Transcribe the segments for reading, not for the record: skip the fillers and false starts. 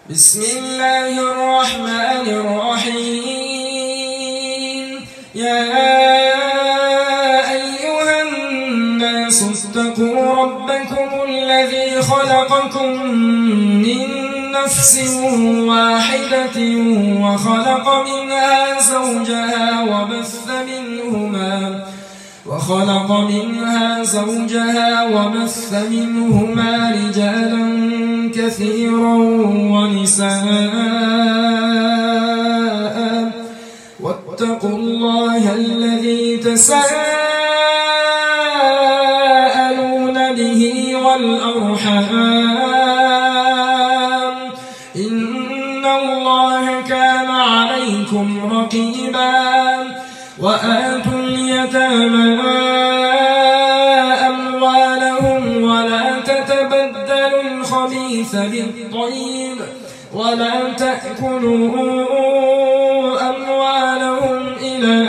بسم الله الرحمن الرحيم. يا أيها الناس اتقوا ربكم الذي خلقكم من نفس واحدة وخلق منها زوجها وبث منهما رجالا كثيرا ونساء واتقوا الله الذي تساءلون به والأرحام إن الله كان عليكم رقيبا. وآتوا اليتامى أموالهم ولا تتبدلوا الخبيث بالطيب ولا تأكلوا أموالهم إلى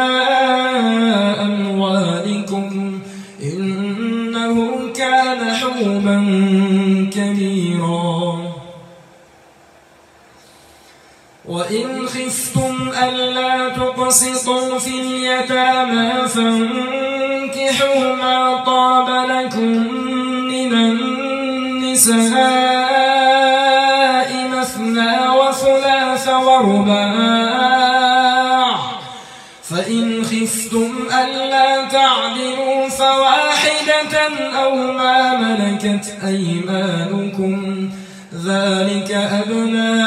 أموالكم إنه كان حوبا كبيرا. وإن خفتم ألا تقسطوا في اليتامى فانكحوا ما طاب لكم من النساء مثنى وثلاث ورباع، فإن خفتم ألا تعدلوا فواحدة أو ما ملكت أيمانكم ذلك أدنى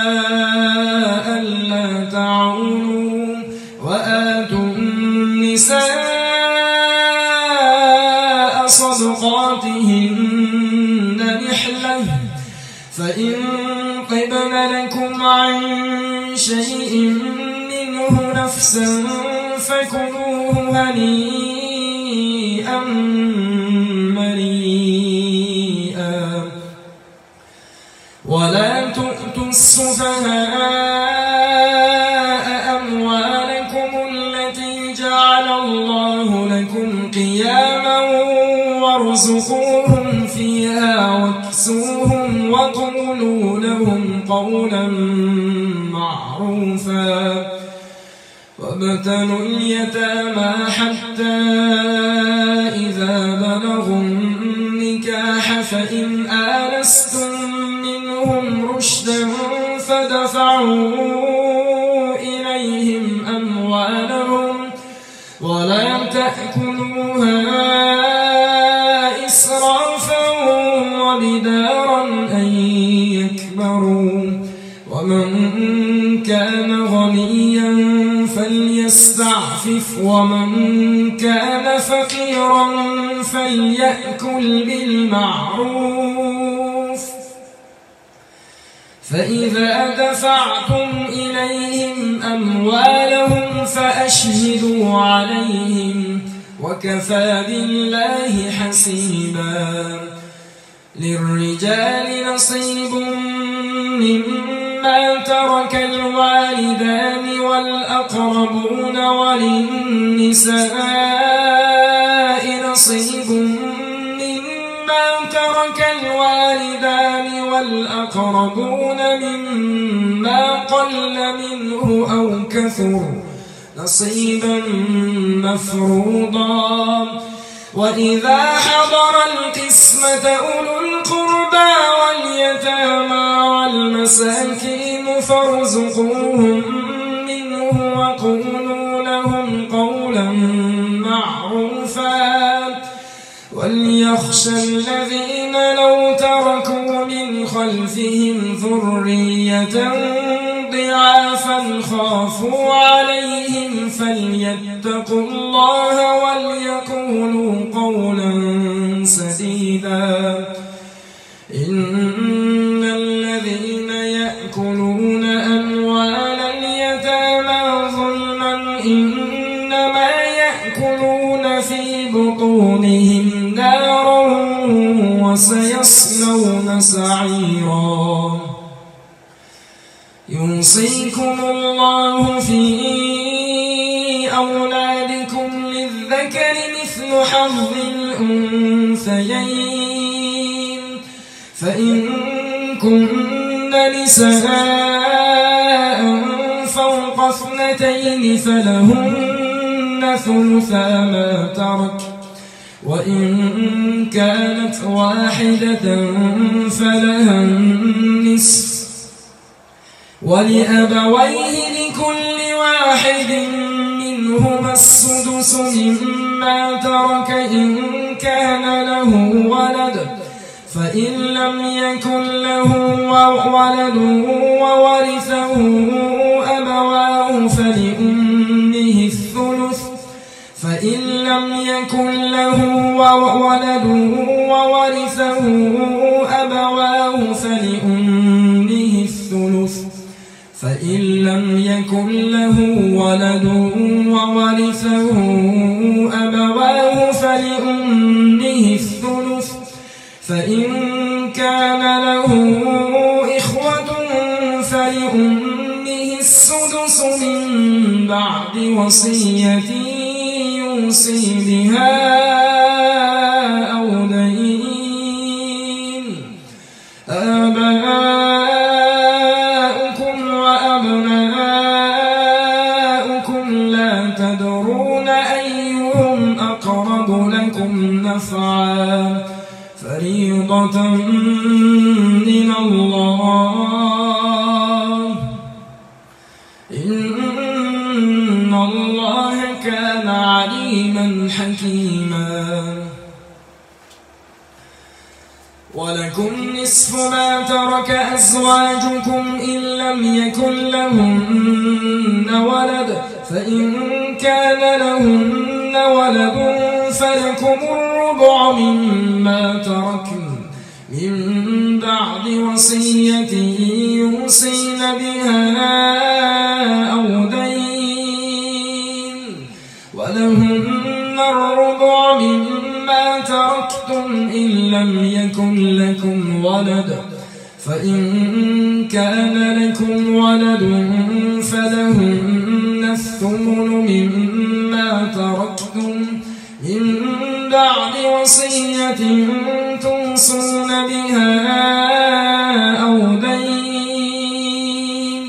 ألا تعولوا. وآتوا النساء صدقاتهن نحلة، فإن طبن لكم عن شيء منه نفسا فكلوه هنيئا مريئا. ولا تؤتوا السفهاء أموالكم التي جعل الله لكم قياما وارزقوهم فيها واكسوهم وقولوا لهم قولا معروفا. وابتلوا اليتامى حتى إذا بلغوا النكاح فإن آنستم منهم رشدا فدفعوا إليهم أموالهم ولا تأكلوها إسرافا وبدارا أن يكبروا. ومن كان غنيا فليستعفف ومن كان فقيرا فليأكل بالمعروف. فإذا دفعتم إليهم أموالهم فأشهدوا عليهم وكفى بالله حسيبا. للرجال نصيب مما ترك الوالدان والأقربون وللنساء نصيب مما ترك الوالدان والأقربون مما قل منه أو كثر نصيبا مفروضا. وإذا حضر القسمة أولو القربى واليتامى والمساكين فارزقوهم منه وقولوا لهم قولا معروفا. وليخشى الذين لو تركوا من خلفهم ذرية ضعافا خافوا عليهم فليتقوا الله وليقولوا قولا سديدا. إن الذين يأكلون أموال اليتامى ظلما إنما يأكلون في بطونهم نارا وسيصلون سعيرا. يوصيكم الله في أولادكم للذكر مثل حظ الأنثيين فإن كن نساء فوق 2 فلهن ثلثا ما ترك، وإن كانت واحدة فلها النصف، ولأبويه لكل واحد منهما السدس مما ترك إن كان له ولد، فإن لم يكن له ولد وورثه أبواه فلأمه الثلث، فإن لم يكن له ولد وورثه أبواه فلأمه الثلث، فإن لم يكن له ولد وورثه أبواه فلأمه الثلث، فإن كان له إخوة فلأمه السدس من بعد وصية يوصي بها أو دين. آباؤكم وأبناؤكم لا تدرون أيهم أقرب لكم نفعا، فريضة من الله، إن الله كان عليما حكيما. ولكم نصف ما ترك أزواجكم إن لم يكن لهن ولد، فإن كان لهن ولد فلكم الربع مما تركن من بعد وصية يوصين بها أو دين، ولهن الربع مما تركتم إن لم يكن لكم ولد، فإن كان لكم ولد فلهن الثمن مما تركتم من بعد وصية توصون بها أو دين.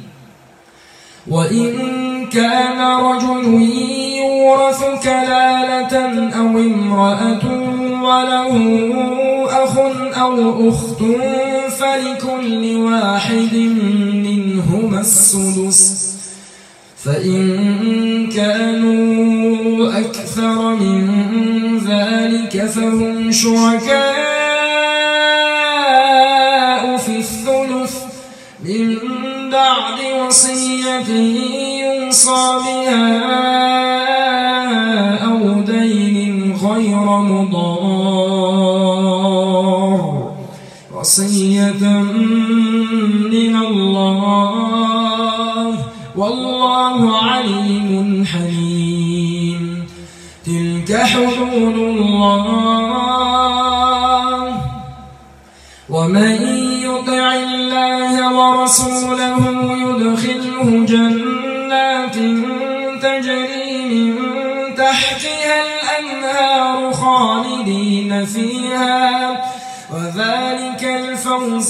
وإن كان رجل يورث كلالة أو امرأة وله أخ أو أخت فلكل واحد منهما السدس، فإن كانوا أكثر من ذلك فهم شركاء في الثلث من بعد وصية يوصى بها أو دين غير مضار، وصية من الله، والله عليم حليم. تلك حدود الله، ومن يطع الله ورسوله يدخله جنات تجري من تحتها الأنهار خالدين فيها، وذلك الفوز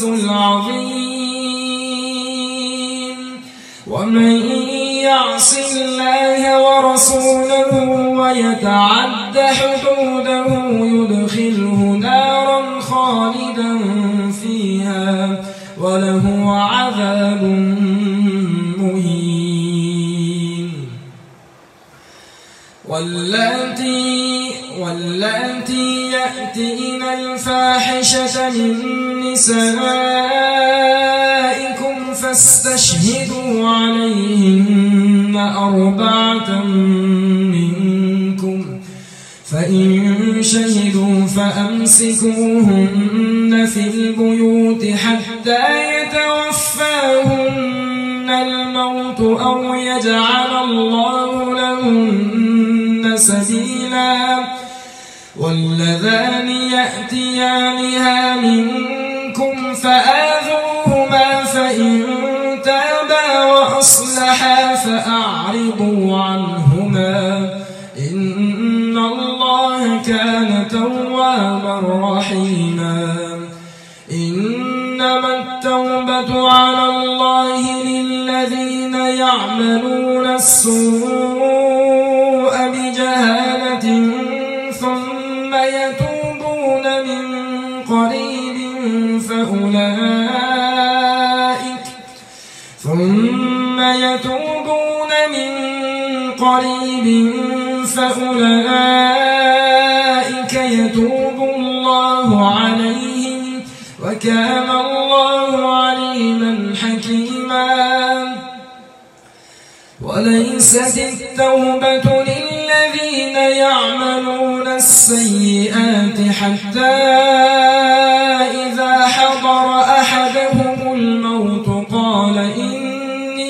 العظيم. ومن يعص الله ورسوله ويتعد حدوده يدخله نارا خالدا فيها وله عذاب مهين. واللاتي يأتين الفاحشة من نسائكم فاستشهدوا عليهن 4 منكم، فإن شهدوا فأمسكوهن في البيوت حتى يتوفاهن الموت أو يجعل الله لهن سبيلا. واللذان يأتيانها منكم فآذوهما، فإن تابا وأصلحا فأعرضوا عنهما، إن الله كان توابا رحيما. إن إنما التوبة على الله للذين يعملون السوء بجهالة ثم يتوبون من قريب فأولئك يتوب الله عليهم وكان الله عليما حكيما. وليست التوبة للذين يعملون السيئات حتى إذا حضر أحدهم الموت قال إني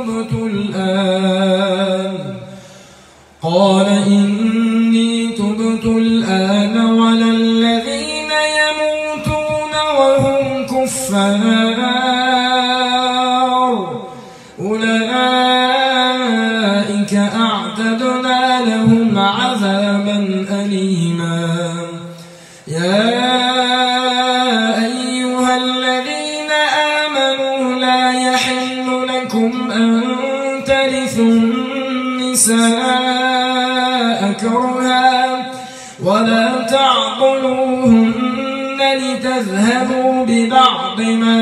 تبت الآن ولا الذين يموتون وهم كفار أولئك أعتدنا لهم عذابا أليما. يا أيها الذين آمنوا لا يحل لكم أن ترثوا النساء كرها ولا تعضلوهن لتذهبوا ببعض ما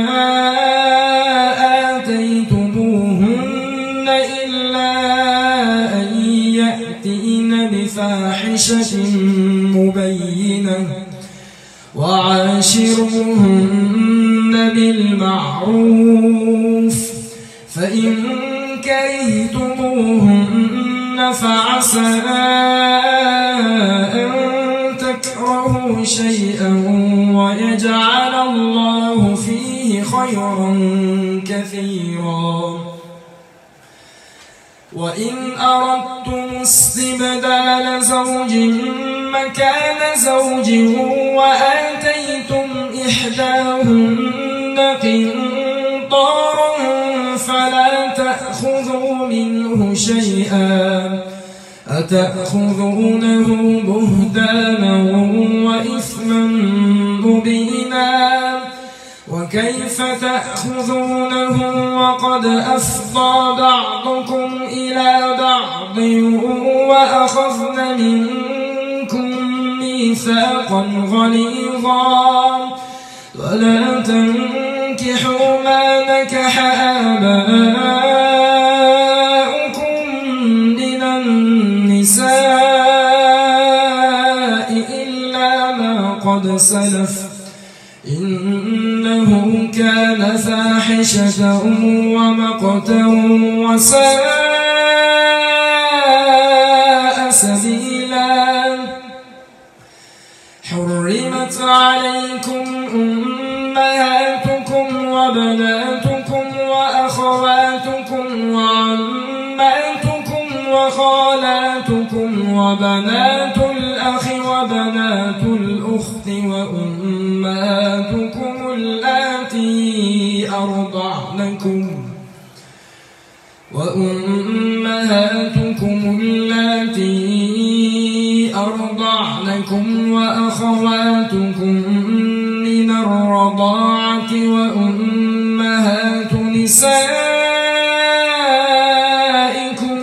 آتيتموهن إلا أن يأتين بفاحشة مبينة وعاشروهن بالمعروف فإن كرهتموهن فعسى أن تكرهوا شيئا ويجعل الله فيه خيرا كثيرا. وإن أردتم استبدال زوج مكان زوج وآتيتم إحداهن قنطارا فلا تأخذوا منه شيئا أتأخذونه بهتانا وإثما مبينا وكيف تأخذونه وقد أفضى بعضكم إلى بعض وأخذن منكم ميثاقا غليظا ولا تنكحوا ما نكح آباؤكم من النساء إلا ما قد سلف إنه كان فاحشة ومقتا وساء سبيلا. حرمت عليكم أمهاتكم وبناتكم وأخواتكم وعماتكم وخالاتكم وبنات الأخ وبنات الأخت وأمهاتكم اللاتي أرضعنكم وأخواتكم من الرضاعة وأمهات نسائكم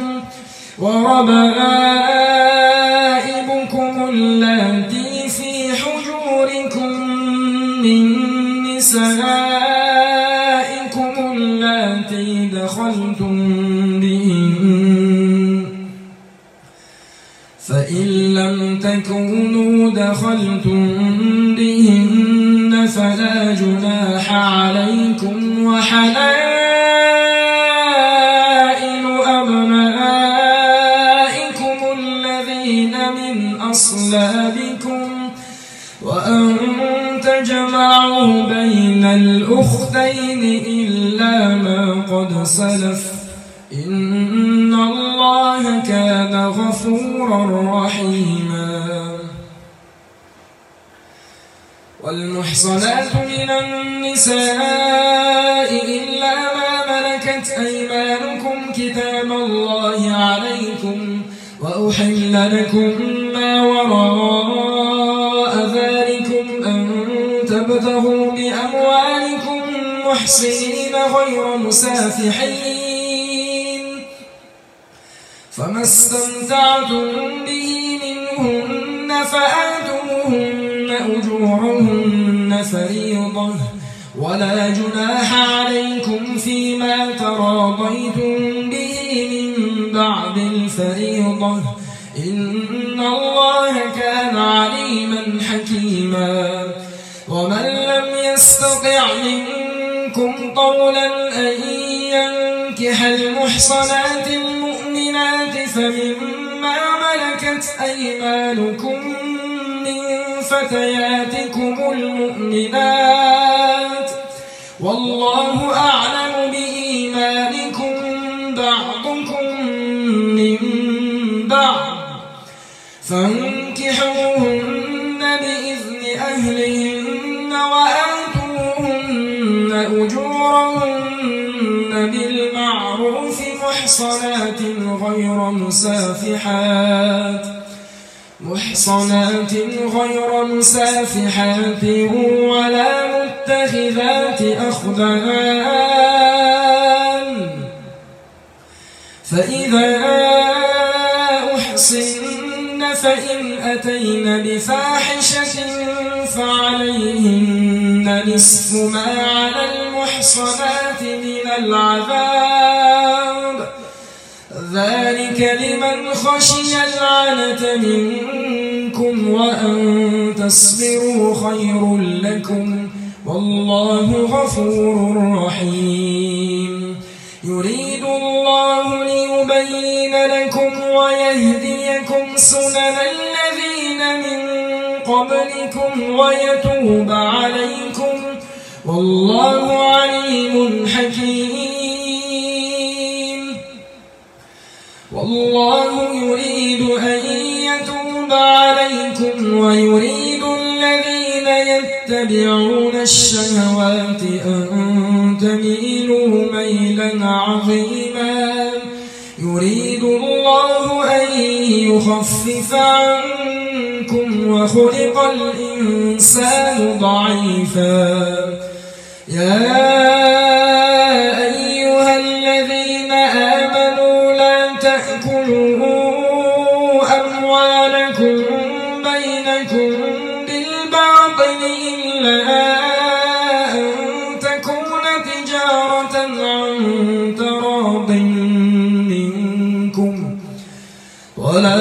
وربائبكم اللاتي في حجوركم من نسائكم اللاتي دخلتم بهن فإن لم تكونوا دخلتم بهن فلا جناح عليكم وحلائل أبنائكم الذين من أصلابكم وأن تجمعوا بين الأختين إلا ما قد سلف إن الله كان غفورا رحيما. والمحصنات من النساء إلا ما ملكت أيمانكم كتاب الله عليكم وأحل لكم ما وراء ذلكم أن تبتغوا بأموالكم محصنين غير مسافحين، فما استمتعتم به منهن فآتوهن أجورهن فريضة، ولا جناح عليكم فيما تراضيتم به من بعد الفريضة، إن الله كان عليما حكيما. ومن لم يستطع منكم طولا أن ينكح المحصنات المؤمنات فمما ملكت أيمانكم من فتياتكم المؤمنات، والله أعلم بإيمانكم بعضكم من بعض، فانكحوهن بإذن أهلهن وآتوهن أجورهن بالمعروف محصنات غير مسافحات ولا متخذات أخدان، فإذا أحصن فإن أتين بفاحشة فعليهن نصف ما على المحصنات من العذاب، ذلك لمن خشي العنة منكم، وأن تصبروا خير لكم، والله غفور رحيم. يريد الله ليبين لكم ويهديكم سنن الذين من قبلكم ويتوب عليكم، والله عليم حكيم. والله يريد أن يتوب عليكم ويريد الذين يتبعون الشهوات أن تميلوا ميلا عظيما. يريد الله أن يخفف عنكم وخلق الإنسان ضعيفا. يا أيها الذين آمنوا لا تأكلوا أموالكم بينكم بالباطل إلا أن تكون تجارة عن تراض منكم، ولا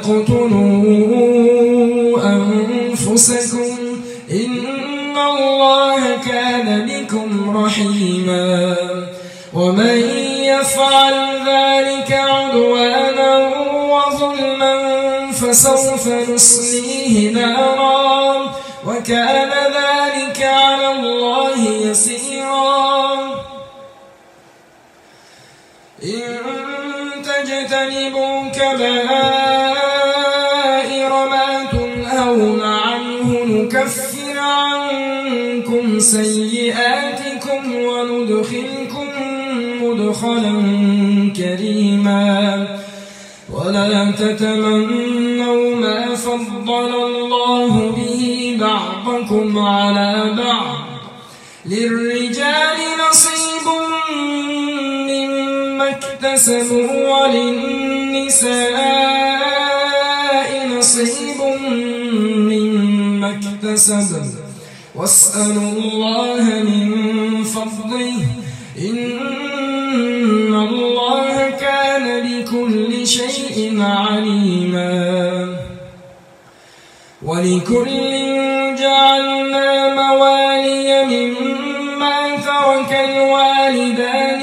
تقتلوا أنفسكم إن الله كان بكم رحيما. ومن يفعل ذلك عدوانا وظلما فسوف نصليه نارا، وكان ذلك على الله يسيرا. إن تجتنبوا كبائر ما تنهون عنه نكفر عنكم سيئاتكم وندخلكم مدخلا كريما. ولا تتمنوا ما فضل الله به بعضكم على بعض، للرجال نصيب مما اكتسبوا وللنساء نصيب مما اكتسبن، واسألوا الله من فضله إن الله كان بكل شيء عليما. ولكل جعلنا موالي مما ترك الوالدان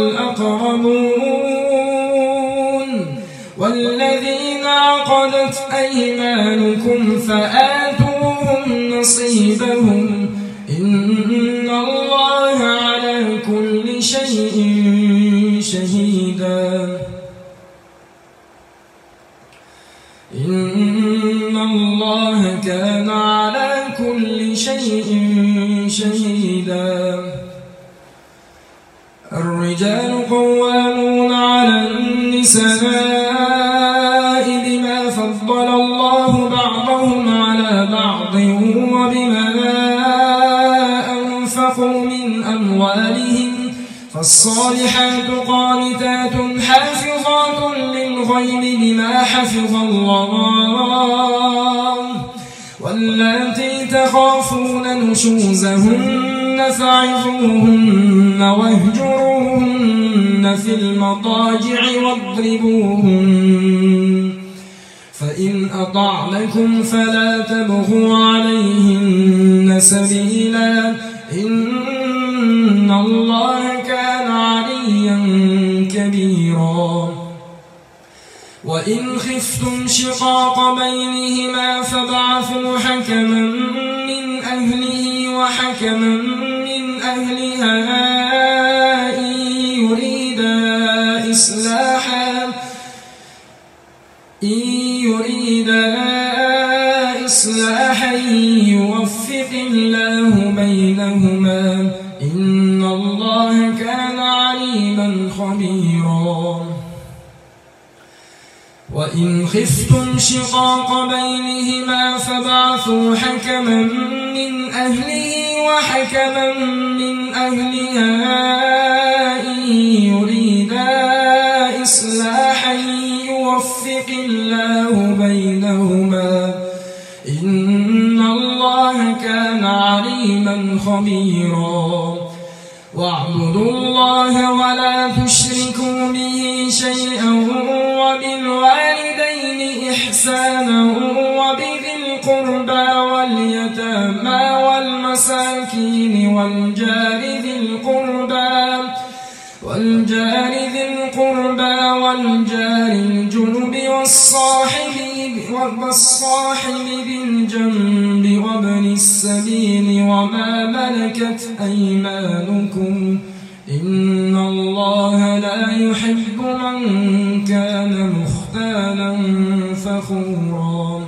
والأقربون والذين عقدت أيمانكم فآتوهم نصيبهم، إن الله على كل شيء شهيدا. إن الله كان على كل شيء شهيدا. الرجال قوامون على النساء بما فضل الله بعضهم على بعض وبما أنفقوا من أموالهم، فالصالحات قانتات حافظات للغيب بما حفظ الله واللاتي تخافون نشوزهن فعظوهن واهجروهن في المضاجع واضربوهن فإن أطعنكم فلا تبغوا عليهن سبيلا إن الله كان عليا كبيرا وإن خفتم شقاق بينهما فابعثوا حكما من أهله وحكما من أهلها إن يريدا إصلاحا يوفق الله بينهما إن الله كان عليما خبيرا وإن خفتم شقاق بينهما فابعثوا حكما من أهله وحكما من أهلها إن يريدا إصلاحا يوفق الله بينهما إن الله كان عليما خبيرا واعبدوا الله ولا تشركوا به شيئا وبالوالدين إحسانا وبذي القربى واليتامى والمساكين والجار ذي القربى والجار الجنب والصاحب بالجنب وابن السبيل وما ملكت أيمانكم إن الله لا يحب من كان مختالا فخورا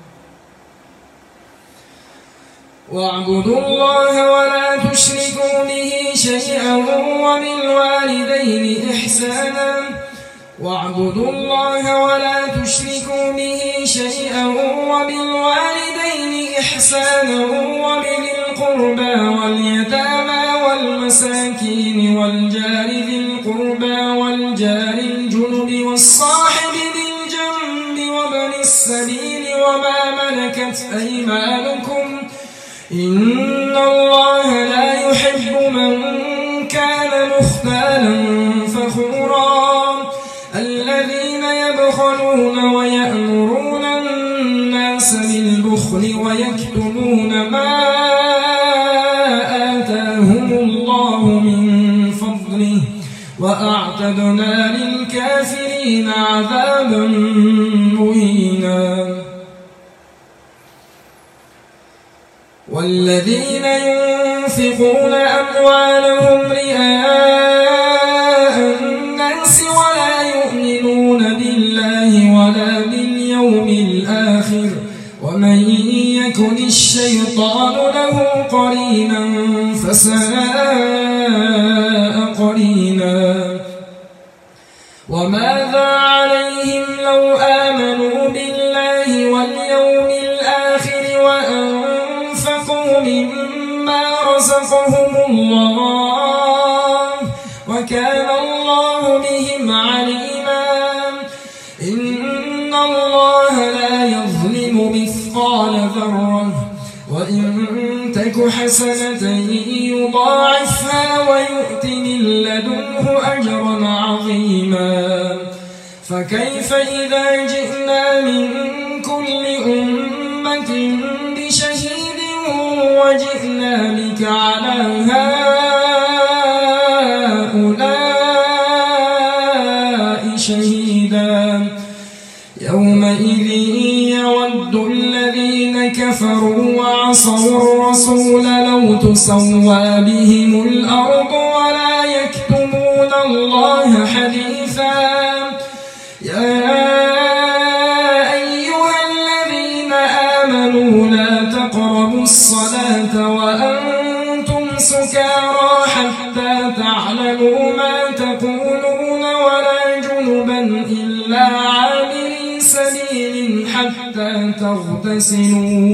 واعبدوا الله ولا تشركوا به شيئا وبالوالدين إحسانا واعبدوا الله ولا تشركوا به شيئا وبالوالدين إحسانا وبذي القربى واليتامى والمساكين والجار ذي القربى والجار الجنب والصاحب بالجنب وابن السبيل وما ملكت أيمانكم إن الله لا يحب من كان مختالا فخورا الذين يبخلون ويأمرون الناس بالبخل ويكتمون ما آتاهم الله من فضله وأعتدنا للكافرين عذابا مهينا والذين ينفقون أموالهم رئاء الناس ولا يؤمنون بالله ولا باليوم الآخر ومن يكن الشيطان له قرينا فساء قرينا وماذا عليهم لو آمنوا بالله واليوم الآخر وأنفقوا مما رزقهم الله وكان الله بهم عليما إن الله لا يظلم مثقال ذرة وإن تك حسنة يضاعفها ويؤت من لدنه أجرا عظيما فكيف إذا جئنا من كل أمة بشهيد وجئنا بك على هؤلاء شهيدا يومئذ يود الذين كفروا وعصوا الرسول لو تسوى بهم الأرض ولا يكتمون الله حديثا يا أيها الذين آمنوا لا تقربوا الصلاة وأنتم سكارى حتى تعلموا ما تقولون ولا جنبا إلا عابري سبيل حتى تغتسلوا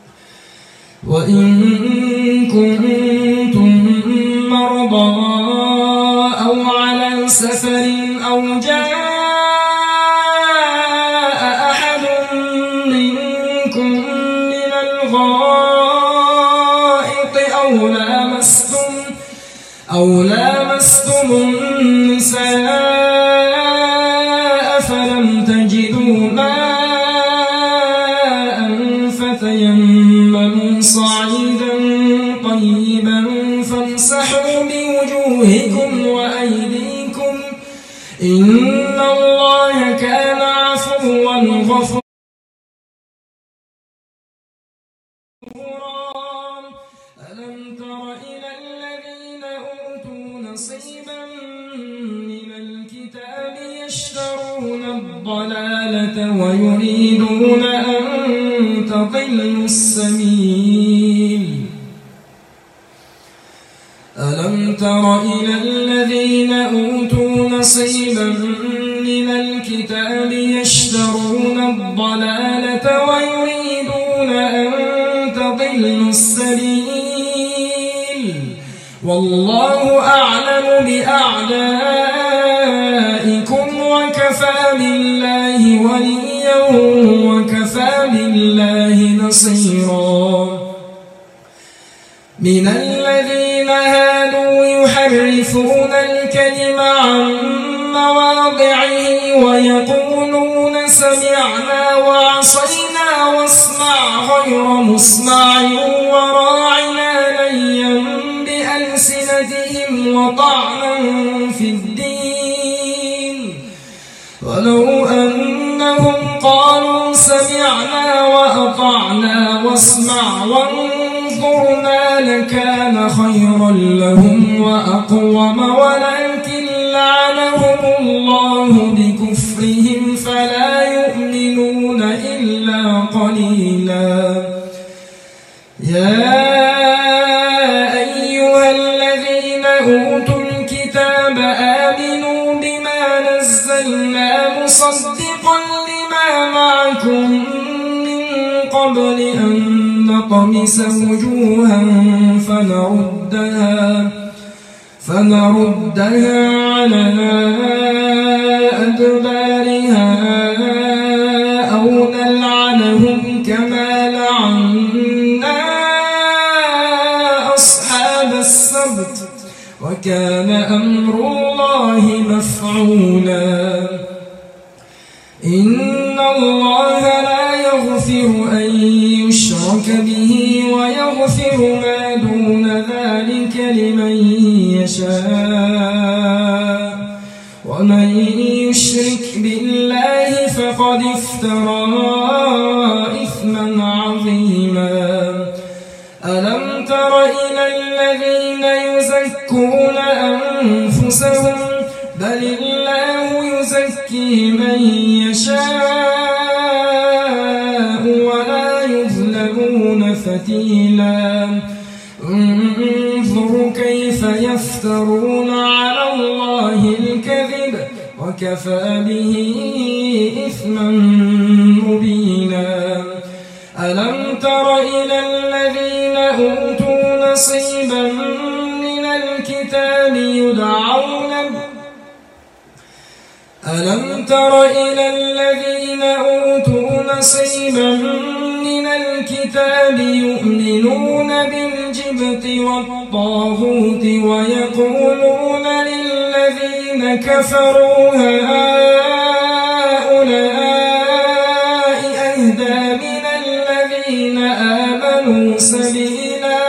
وإن كنتم مرضى الغائط أو لامستم النساء فلم تجدوا ماء فتيمموا صعيدا طيبا فامسحوا بوجوهكم وأيديكم إن الله كان عفوا غفورا. ألم تر إلى الذين أوتوا نصيبا من الكتاب يشترون الضلالة ويريدون أن تضلوا السبيل. ألم تر إلى الذين أوتوا نصيبا من الكتاب يشترون الضلالة ويريدون أن تضلوا السبيل والله أعلم بأعدائكم وكفى بالله وليا وكفى بالله نصيرا. من الذين هادوا يحرفون الكلم عن مواضعه ويقولون سمعنا وعصينا واسمع غير مسمع وراعنا ليا بألسنتهم وطعنا في الدين ولو أنهم قالوا سمعنا وأطعنا واسمع وانظرنا لكان خيرا لهم وأقوم ولكن لعنهم الله بكفرهم فلا يؤمنون إلا قليلا. يا أيها الذين أوتوا الكتاب آمنوا بما نزلنا مصدقا لما معكم من قبل أن نطمس وجوها فنردها على أدبارها أو نلعنهم كما لعنا أصحاب السبت وكان أمر الله مفعولا. إن الله لا يغفر أن يشرك به ويغفر ما دون ذلك لمن يشاء ومن يشرك بالله فقد افترى إثما عظيما. ألم تر إلى الذين يزكون أنفسهم بل الله يزكي من يشاء ولا يظلمون فتيلا. انظر كيف يفترون على الله الكذب وكفى به إثما مبينا. ألم تر إلى الذين أوتوا نصيبا من الكتاب ألم تر إلى الذين أوتوا نصيبا من الكتاب يؤمنون بالجبت والطاغوت ويقولون للذين كفروا هؤلاء أهدى من الذين آمنوا سبيلا.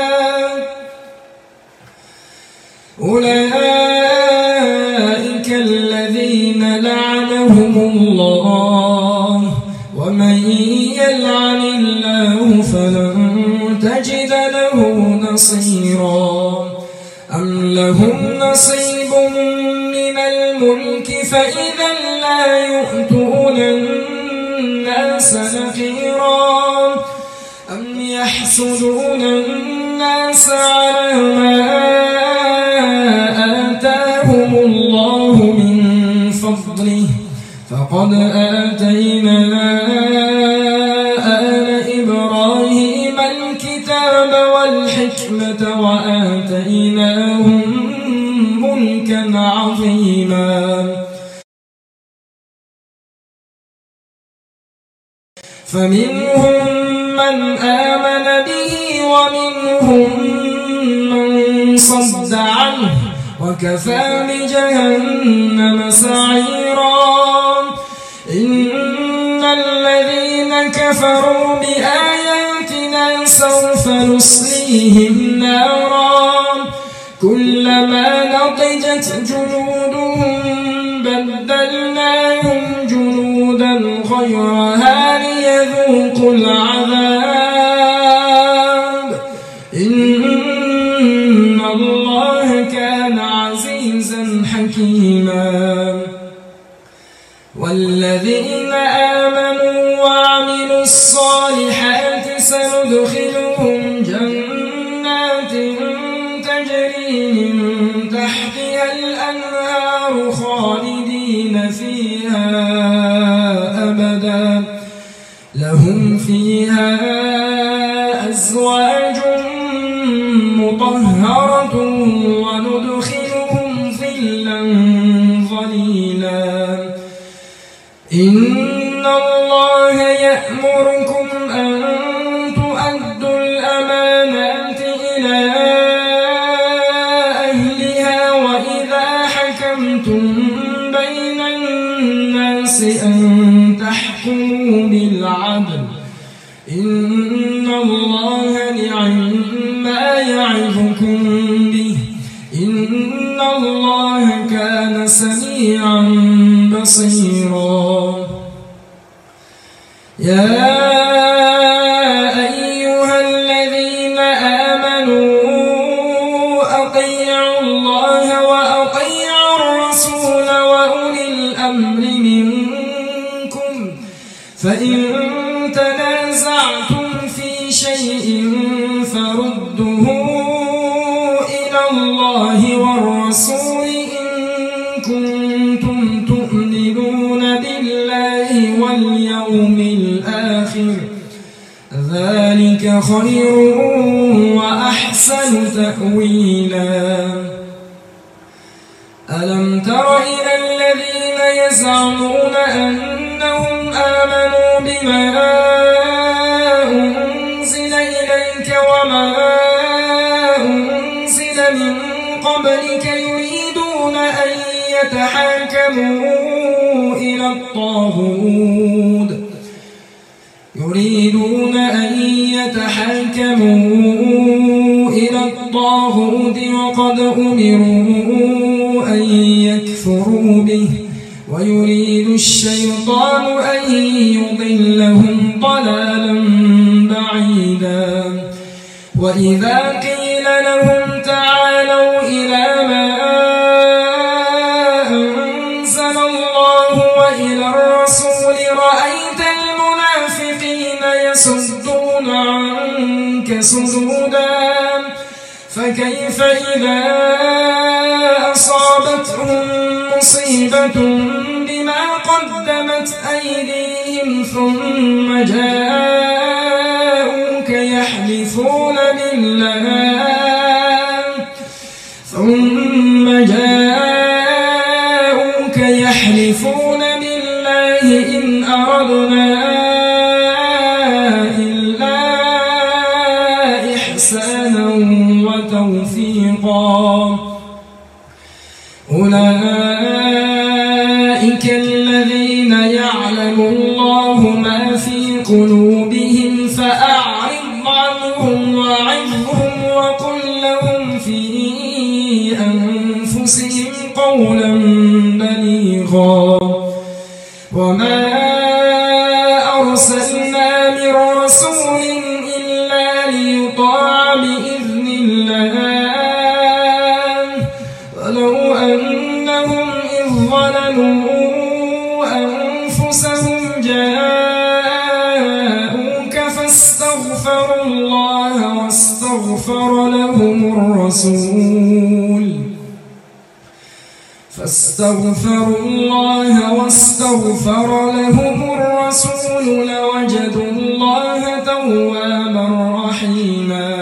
أولئك الذين لعنهم الله ومن يلعن الله فلن تجد له نصيرا. أم لهم نصيب من الملك فإذا لا يؤتون الناس نقيرا. أم يحسدون الناس على ما آتاهم الله من فضله فقد آتينا آل إبراهيم الكتاب والحكمة وآتيناهم ملكا عظيما. فمنهم من آمن به ومنهم من صد عنه وكفى بجهنم سعيرا إن الذين كفروا بآياتنا سوف نصليهم نارا كلما نضجت جلودهم بدلناهم جلودا غيرها ليذوقوا العذاب إن الله كان عزيزا حكيما والذين آمنوا وعملوا الصالحات سندخلهم جنات تجري من تحتها الأنهار خالدين فيها أبدا لهم فيها أزواج مطهرة وندخلهم ظلا ظليلا إن الله يأمركم أن تؤدوا الأمانات إلى أهلها وإذا حكمتم بين الناس أن تحكموا بالعدل إن الله نعم-ما يعظكم به إن الله كان سميعا بصيرا يا أيها الذين آمنوا أطيعوا الله وأطيعوا الرسول وأولي الأمر منكم فإن تنازعتم في شيء فردوه إلى الله والرسول إن كنتم تؤمنون بالله واليوم الآخر ذلك خير وأحسن تأويلا ألم تر إلى الذين يزعمون أنهم آمنوا بما أنزل إليك وما أنزل من قبلك يريدون أن يتحاكموا إلى الطاغوت وقد أمروا أن يكفروا به ويريد الشيطان أن يضلهم ضلالا بعيدا وإذا قيل لهم تعالوا إلى ما أنزل الله وإلى الرسول رأيت المنافقين يصدون عنك صدودا فكيف إذا أصابتهم مصيبة بما قدمت أيديهم ثم جاءوك يحلفون بالله إن أردنا إلا إحسانا وتوفيقا أولئك الذين يعلم الله ما في قلوبهم فأعرض عنهم وعظهم وقل لهم في أنفسهم قولا بليغا وما أرسلنا من رسول إلا ليطاع بإذن الله ولو أنهم إذ ظلموا أنفسهم جاءوك فاستغفروا الله واستغفر لهم الرسول لوجدوا الله توابا رحيما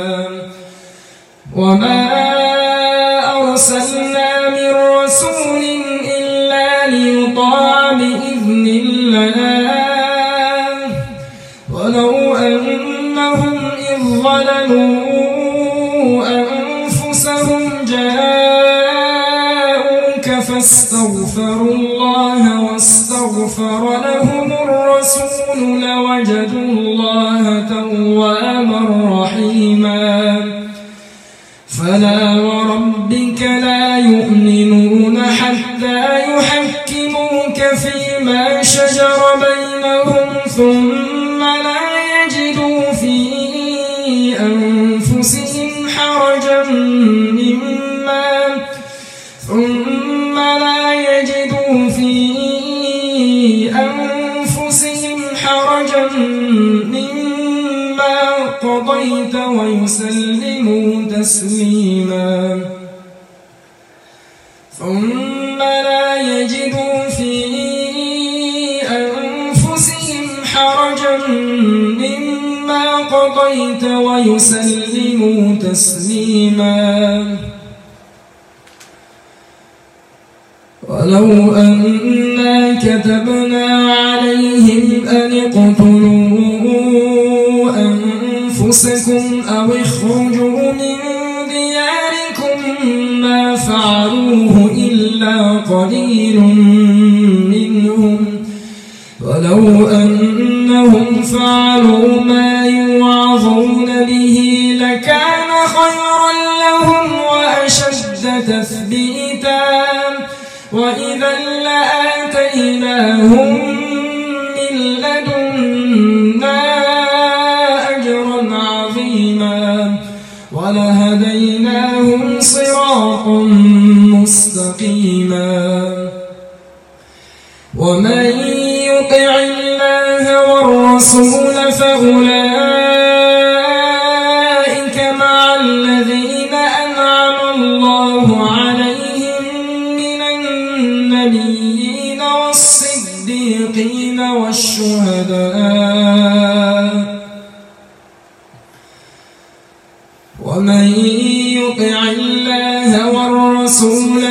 وما أرسلنا من رسول إلا ليطاع بإذن الله ولو أنهم ظلموا أنفسهم جاءوك فاستغفروا الله واستغفر لهم الرسول لوجدوا الله توابا رحيما فلا وربك لا يؤمنون حتى يحكموك فيما شجر بينهم ثم لا يجدوا في أنفسهم حرجا مما قضيت ويسلموا تسليما ثم لا يجدوا في أنفسهم حرجا مما قضيت ويسلموا تسليما ولو أنا كتبنا عليهم أن اقتلوا أنفسكم أو اخرجوا من دياركم ما فعلوه إلا قليل منهم ولو أنهم فعلوا ما يوعظون به لكان خيرا لهم وأشد تثبيتا وإذا لآتيناهم من لدنا أجرا عظيما ولهديناهم صراطا مستقيما ومن يطع الله والرسول فأولئك مع الذين أنعم الله عليهم من النبيين والصديقين والشهداء ومن يطع الله والرسول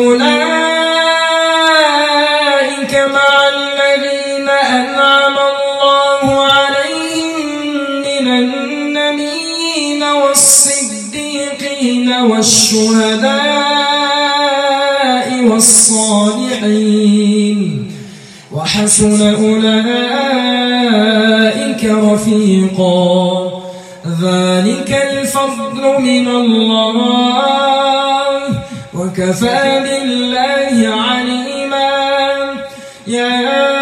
فأولئك مع الذين أنعم الله عليهم من النبيين والصديقين والشهداء والصالحين وحسن أولئك رفيقا ذلك الفضل من الله وكفى بالله عليما يا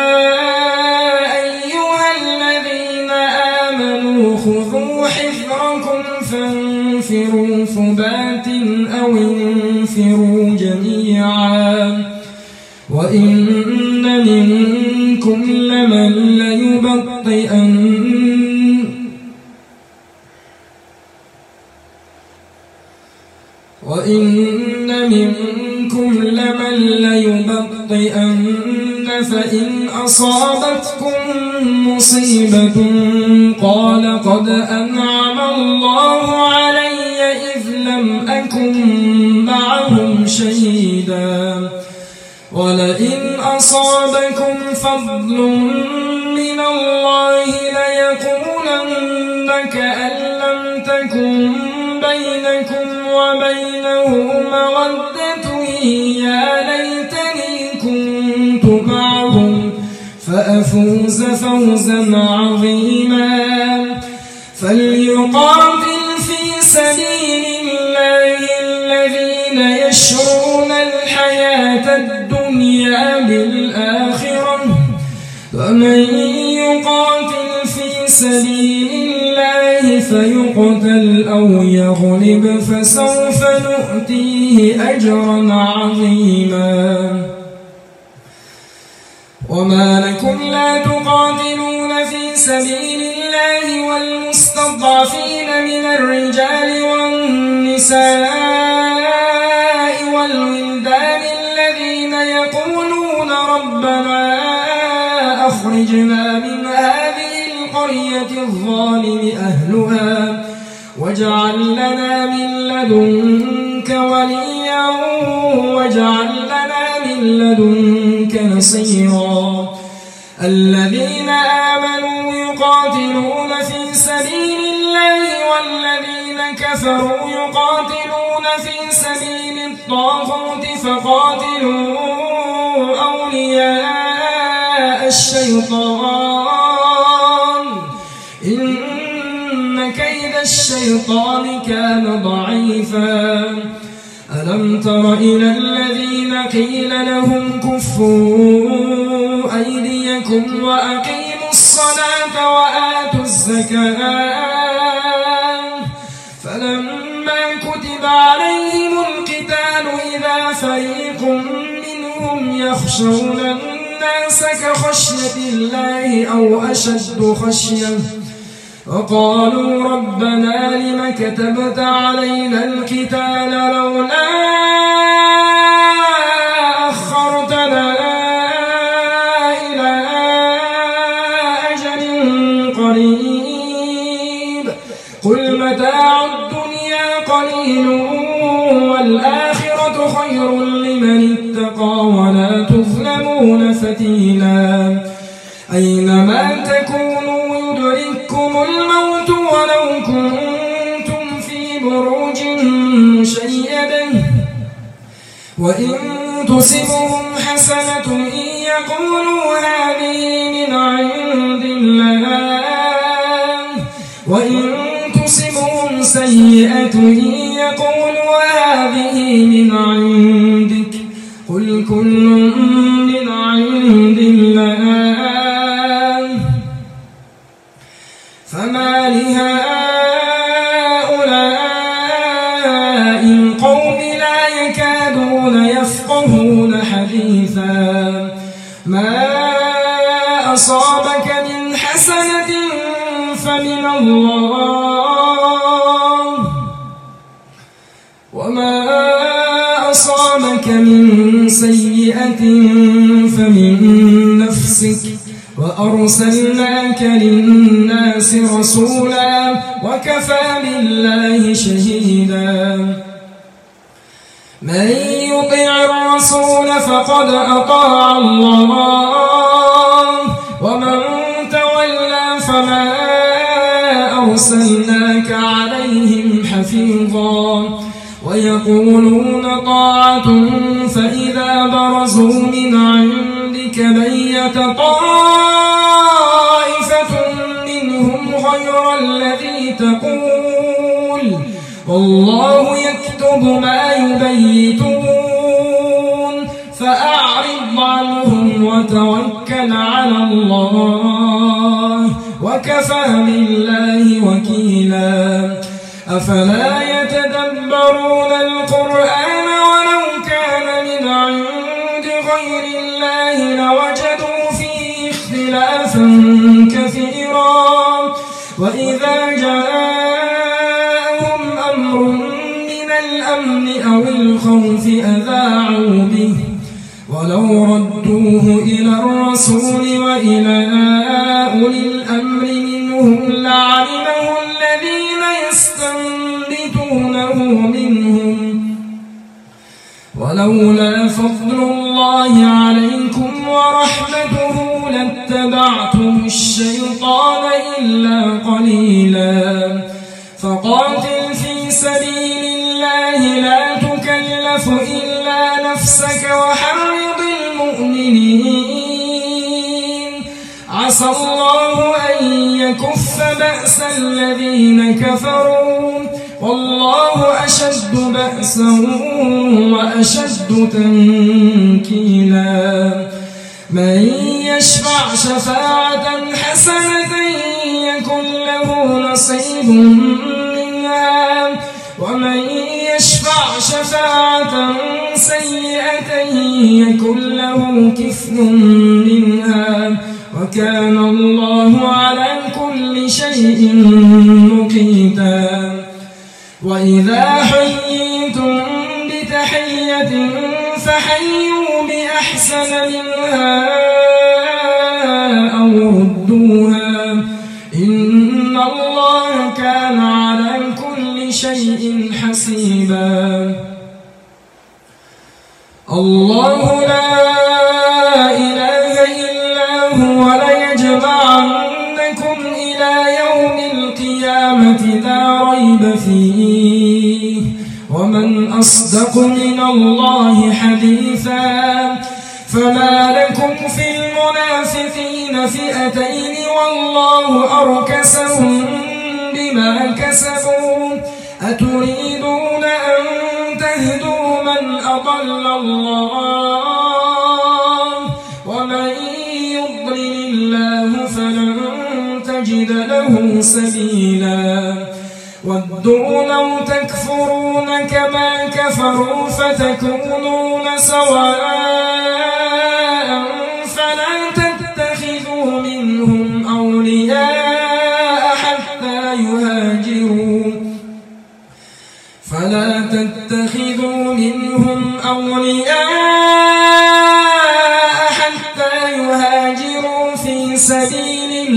أيها الذين آمنوا خذوا حذركم فانفروا ثبات أو انفروا جميعا وإن منكم لمن ليبطئن فإن أصابتكم مصيبة قال قد أنعم الله علي إذ لم أكن معهم شهيدا ولئن أصابكم فضل من الله ليقولن كأن لم تكن بينكم وبينه مودة يا ليتني كنت معهم فأفوز فوزا عظيما فليقاتل في سبيل الله الذين يشرون الحياة الدنيا بالآخرة ومن يقاتل في سبيل الله فيقتل أو يغلب فسوف نؤتيه أجرا عظيما وما لكم لا تقاتلون في سبيل الله والمستضعفين من الرجال والنساء والولدان الذين يقولون ربنا أخرجنا من هذه القرية الظالم أهلها واجعل لنا من لدنك وليا واجعل لنا من لدنك نصيرا الذين آمنوا يقاتلون في سبيل الله الذين كفروا يقاتلون في سبيل الطاغوت فقاتلوا أولياء الشيطان إن كيد الشيطان كان ضعيفا ألم تر إلى الذين قيل لهم كفوا أيديكم وأقيموا الصلاة وآتوا الزكاة فلما كتب عليهم القتال إذا فريق منهم يخشون الناس كخشية الله أو أشد خشية وقالوا ربنا لم كتبت علينا القتال لولا أخرتنا إلى أجل قريب قل متاع الدنيا قليل والآخرة خير لمن اتقى ولا تظلمون فتيلا أينما تكونوا يدرككم الموت ولو كنتم في بروج مشيدة وإن تصبهم حسنة يقولوا هذه من عند الله وإن تصبهم سيئة يقولوا هذه من عندك قل كل من عند الله فما لهؤلاء القوم لا يكادون يفقهون حديثا ما أصابك من حسنة فمن الله وما أصابك من سيئة فمن نفسك وأرسلناك للناس رسولا وكفى بالله شهيدا من يطع الرسول فقد أطاع الله ومن تولى فما أرسلناك عليهم حفيظا ويقولون طاعة فإذا برزوا من عندك بيت طائفة منهم غير الذي تقول والله يكتب ما يبيتون فأعرض عنهم وتوكل على الله وكفى بالله وكيلا أفلا يتدبرون القرآن ولو كان من عند غير الله لوجدوا فيه اختلافا كثيرا وإذا جاءهم أمر من الأمن أو الخوف أذاعوا به ولو ردوه إلى الرسول وإلى أولي الأمر منهم لعلمه الذين يستنبطونه منهم ولولا فضل الله عليكم ورحمته لاتبعتم الشيطان إلا قليلا فقاتل في سبيل الله لا تكلف إلا نفسك وحرض المؤمنين عسى الله أن يكف بأس الذين كفروا والله أشد بأسا وأشد تنكيلا من يشفع شفاعة حسنة يكن له نصيب منها ومن يشفع شفاعة سيئة يكن له كفل منها وكان الله على كل شيء مقيتا وإذا حييتم بتحية فحيوا بأحسن منها أو ردوها إن الله كان على كل شيء حسيبا الله لا إله إلا هو ليجمعنكم إلى يوم القيامة لا ريب ريب فيه ومن أصدق من الله حديثا فما لكم في المنافقين فئتين والله أركسهم بما كسبوا أتريدون أن تهدوا من أضل الله ومن يضلل الله فلن تجد له سبيلا ودوا لو تكفرون كما كفروا فتكونون سواء فلا تتخذوا منهم أولياء حتى يهاجروا في سبيل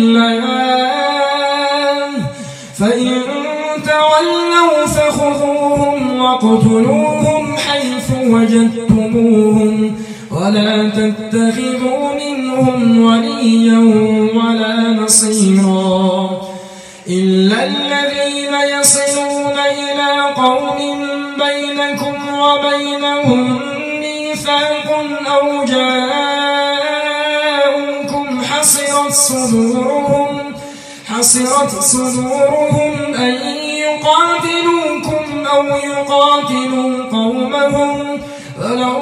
الله فإن تولوا فخذوهم واقتلوهم حيث وجدتموهم ولا تتخذوا منهم وليا ولا نصيرا إلا الذين يصلون إلى قوم بينكم وبينهم ميثاق أو جاءوكم حصرت صدورهم أن يقاتلوكم أو يقاتلوا قومهم ولو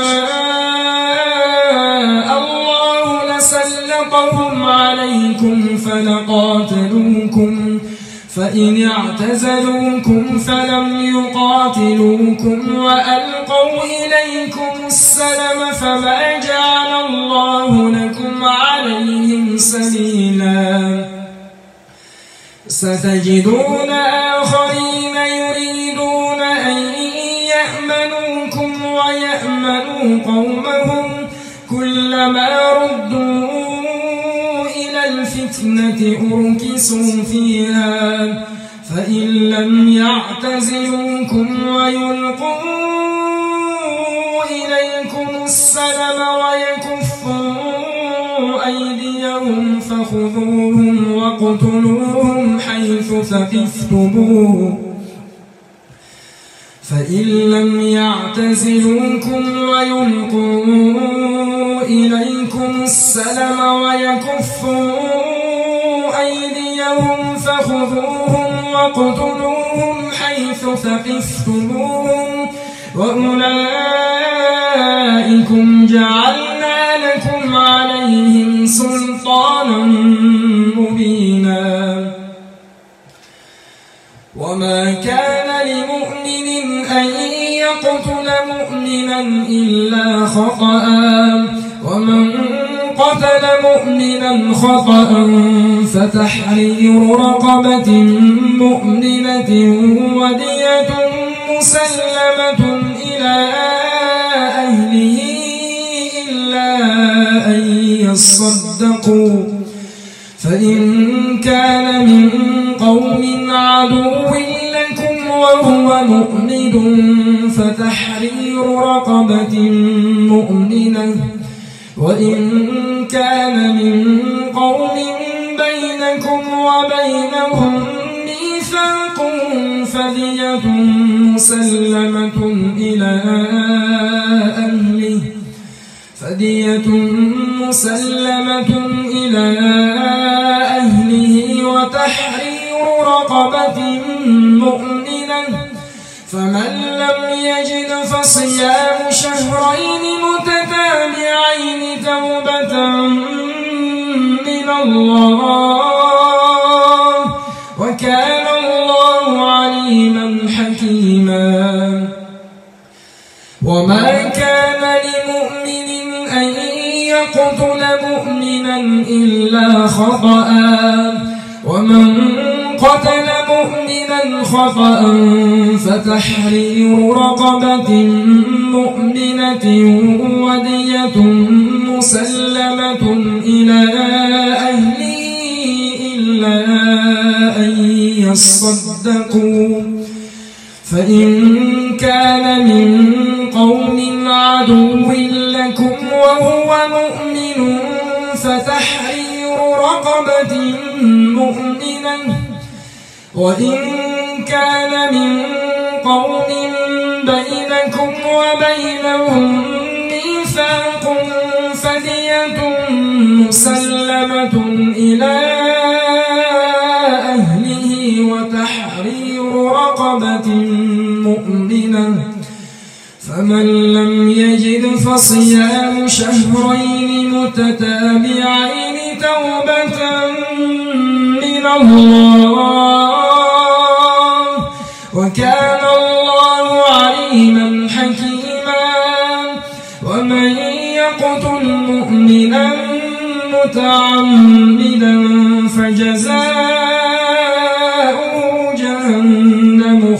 شاء الله لسلطهم عليكم فلقاتلوكم فإن اعتزلوكم فلم يقاتلوكم وألقوا إليكم السلم فما جعل الله لكم عليهم سبيلا ستجدون آخرين يريدون أن يأمنوكم ويأمنوا قومهم كلما ردوا إلى الفتنة أركسوا فيها فإن لم يعتزلوكم ويلقوا إليكم السلم ويكفوا أيديهم فخذوهم واقتلوهم حيث ثقفتموهم فإن لم يعتزلوكم ويلقوا إليكم السلم ويكفوا أيديهم فخذوهم واقتلوهم حيث ثقفتموهم وأولئكم جعلنا لكم عليهم سلطانا مبينا وما كان لمؤمن أن يقتل مؤمنا إلا خطأ ومن قتل مؤمنا خطأ فتحرير رقبة مؤمنة ودية مسلمة إلى أهله إلا أن يصدقوا فإن كان من قوم عدو لكم وهو مؤمن فتحرير رقبة مؤمنة وإن كان من قوم بينكم وبينهم ميثاق فدية مسلمة إلى أهله وتحرير رقبة مؤمنة فمن لم يجد فصيام شهرين متتابعين توبة من الله وكان الله عليما حكيما وما كان لمؤمن أن يقتل مؤمنا إلا خطأ ومن قتل مؤمنا خطأ فتحرير رقبة مؤمنة ودية مسلمة إلى أهله إلا أن يصدقوا فإن كان من قوم عدو لكم وهو مؤمن فتحرير رقبة مؤمنة وإن كان من قوم بينكم وبينهم ميثاق فدية مسلمة إلى أهله وتحرير رقبة مؤمنة، فمن لم يجد فصيام شهرين متتابعين توبة من الله، وكان الله عليما حكيما. ومن يقتل مؤمنا متعمدا فجزاؤه جهنم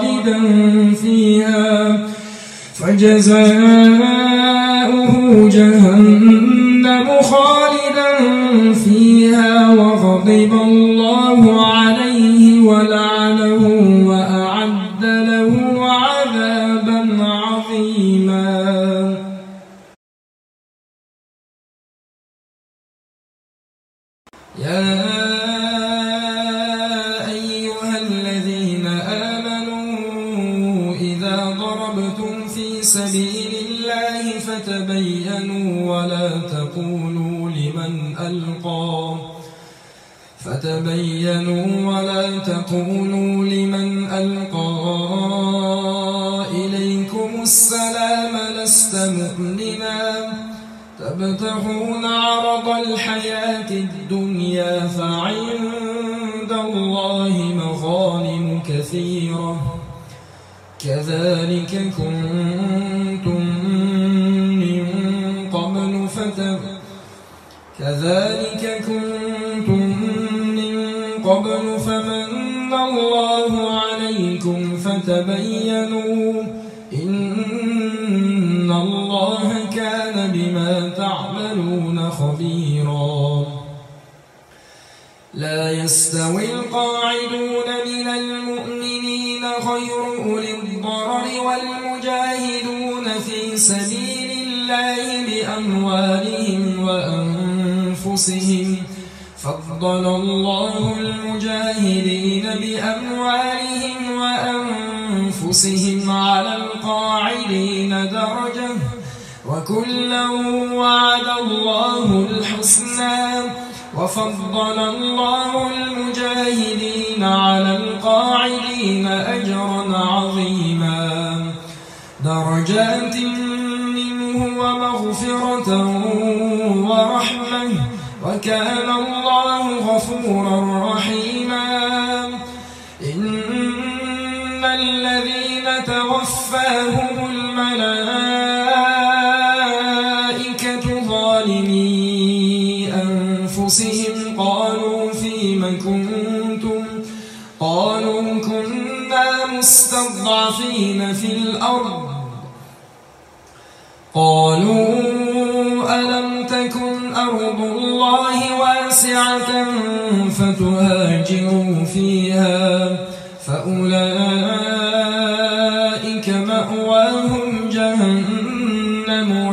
خالدا فيها وغضب الله عليه ولعنه وأعد له عذابا عظيما. يا أيها الذين آمنوا إذا ضربتم في سبيل الله فتبينوا ولا تقولوا لمن ألقى إليكم السلام لست مؤمنا تبتغون عرض الحياة الدنيا فعند الله مغانم كثيرة كذلك كنتم من قبل فمن الله عليكم فتبينوا إن الله كان بما تعملون خبيرا. لا يستوي القاعدون من المؤمنين غير أولي الضرر والمجاهدون في سبيل الله بأموالهم وأنفسهم فضل الله المجاهدين بأموالهم وأنفسهم على القاعدين درجة وكلا وعد الله الحسنى وفضل الله المجاهدين على القاعدين أجرا عظيما درجات منه ومغفرة ورحمة وكان الله غفورا رحيما. إن الذين توفاهم الملائكة ظالمي أنفسهم قالوا فيم كنتم قالوا كنا مستضعفين في الأرض قالوا ألم تكن أرض الله واسعة فتهاجروا فيها فأولئك مأواهم جهنم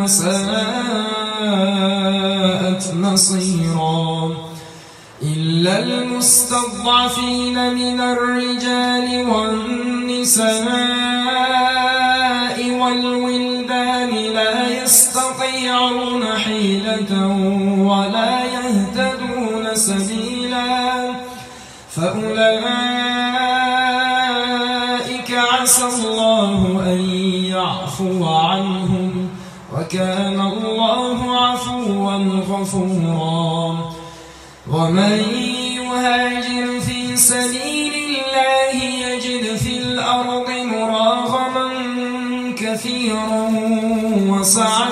وساءت مصيرا إلا المستضعفين من الرجال والنساء والولدان لا يستطيعون حيلة ولا يهتدون سبيلا فأولئك عسى الله أن يعفو عنهم وكان الله عفوا غفورا. ومن يهاجر في سبيل الله يجد في الأرض مراغما كثيرا وسعة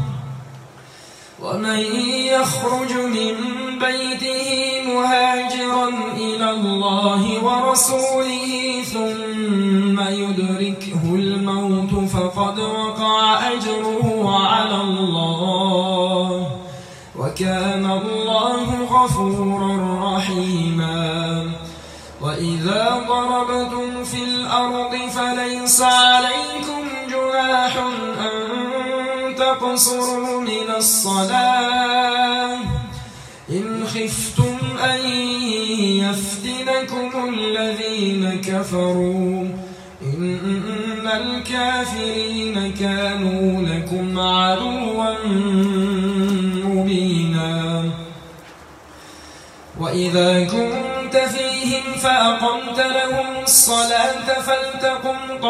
ومن يخرج من بيته مهاجرا إلى الله ورسوله ثم يدركه الموت فقد وقع أجره على الله وكان الله غفورا رحيما. وإذا ضربتم في الأرض فليس عليكم جناح أن تقصروا من الصلاة إن خفتم أن يفتنكم الذين الذين كفروا إن الكافرين كانوا لكم عدوا مبينا وإذا كنت فيهم فأقمت لهم الصلاة فلتقم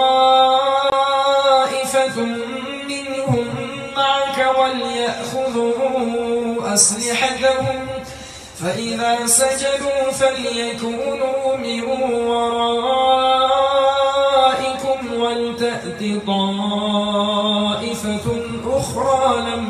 طائفة منهم معك وليأخذوا أسلحتهم فإذا سجدوا فليكونوا من ورائكم ولتأت طائفة أخرى لم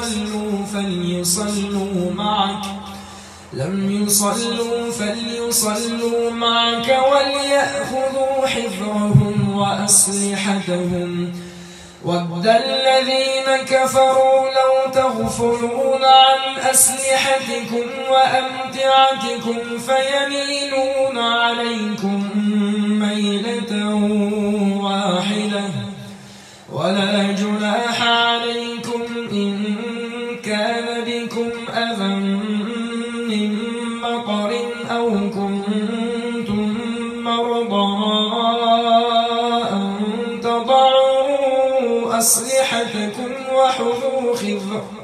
يصلوا فليصلوا معك وليأخذوا حذرهم وأسلحتهم ود الذين كفروا لو تغفلون عن أسلحتكم وأمتعتكم فيميلون عليكم ميلة واحدة ولا جناح عليكم إن كان بكم أذى من مطر أو كنتم مرضى أن تضعوا أسلحتكم وخذوا حذركم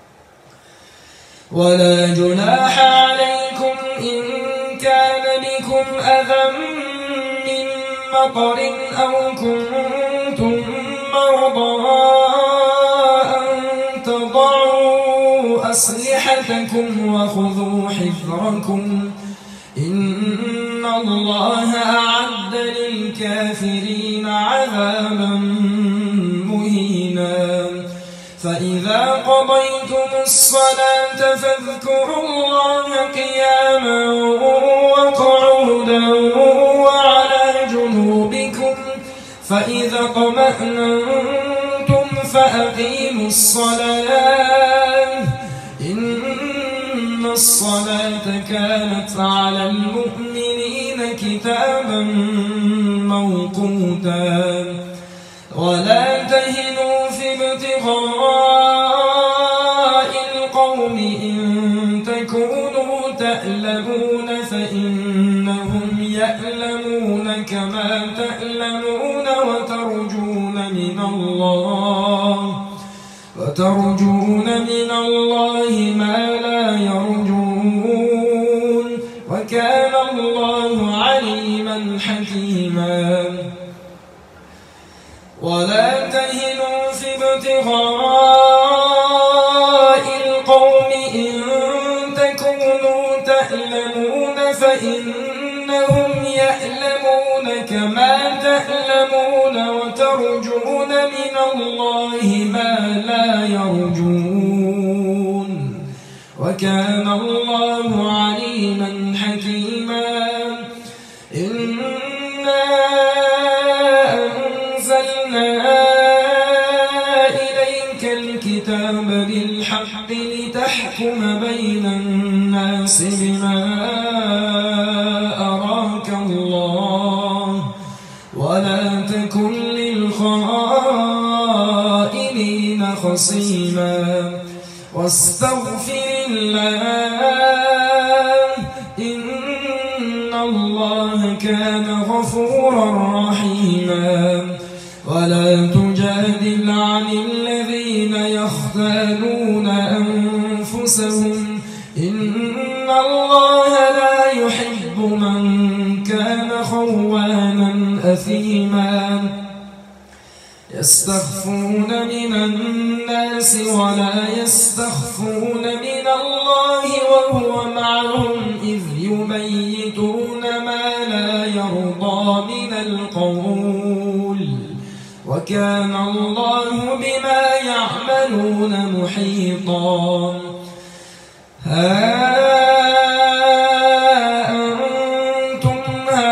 ولا جناح عليكم إن كان بكم أذى من مطر أو كنتم مرضى أن تضعوا أسلحتكم وخذوا حذركم إن الله أعد للكافرين عذابا مهينا فإذا قضيتم الصلاة فاذكروا الله قياما وقعودا وعلى جنوبكم فإذا اطمأننتم فأقيموا الصلاة إن الصلاة كانت على المؤمنين كتابا موقوتا ولا تهنوا في ابتغاء القوم إن تكونوا تألمون فإنهم يألمون كما تألمون وترجون من الله ما لا يرجون وكان الله عليما حكيما ولا تهنوا في ابتغاء القوم إن تكونوا تألمون فإنهم يألمون كما تألمون وترجون من الله ما لا يرجون وكان الله عليما حكيما إنا أنزلنا إليك الكتاب بالحق لتحكم بين الناس بما أراك الله ولا تكن للخائنين خصيما واستغفر الله إن الله كان غفورا رحيما ولا تجادل عن الذين يختالون أنفسهم إن الله لا يحب من كان خوانا أثيما يستخفون من الناس ولا يستخفون من الله وهو معهم إذ يبيتون ما لا يرضى من القول وكان الله بما يعملون محيطا أنتم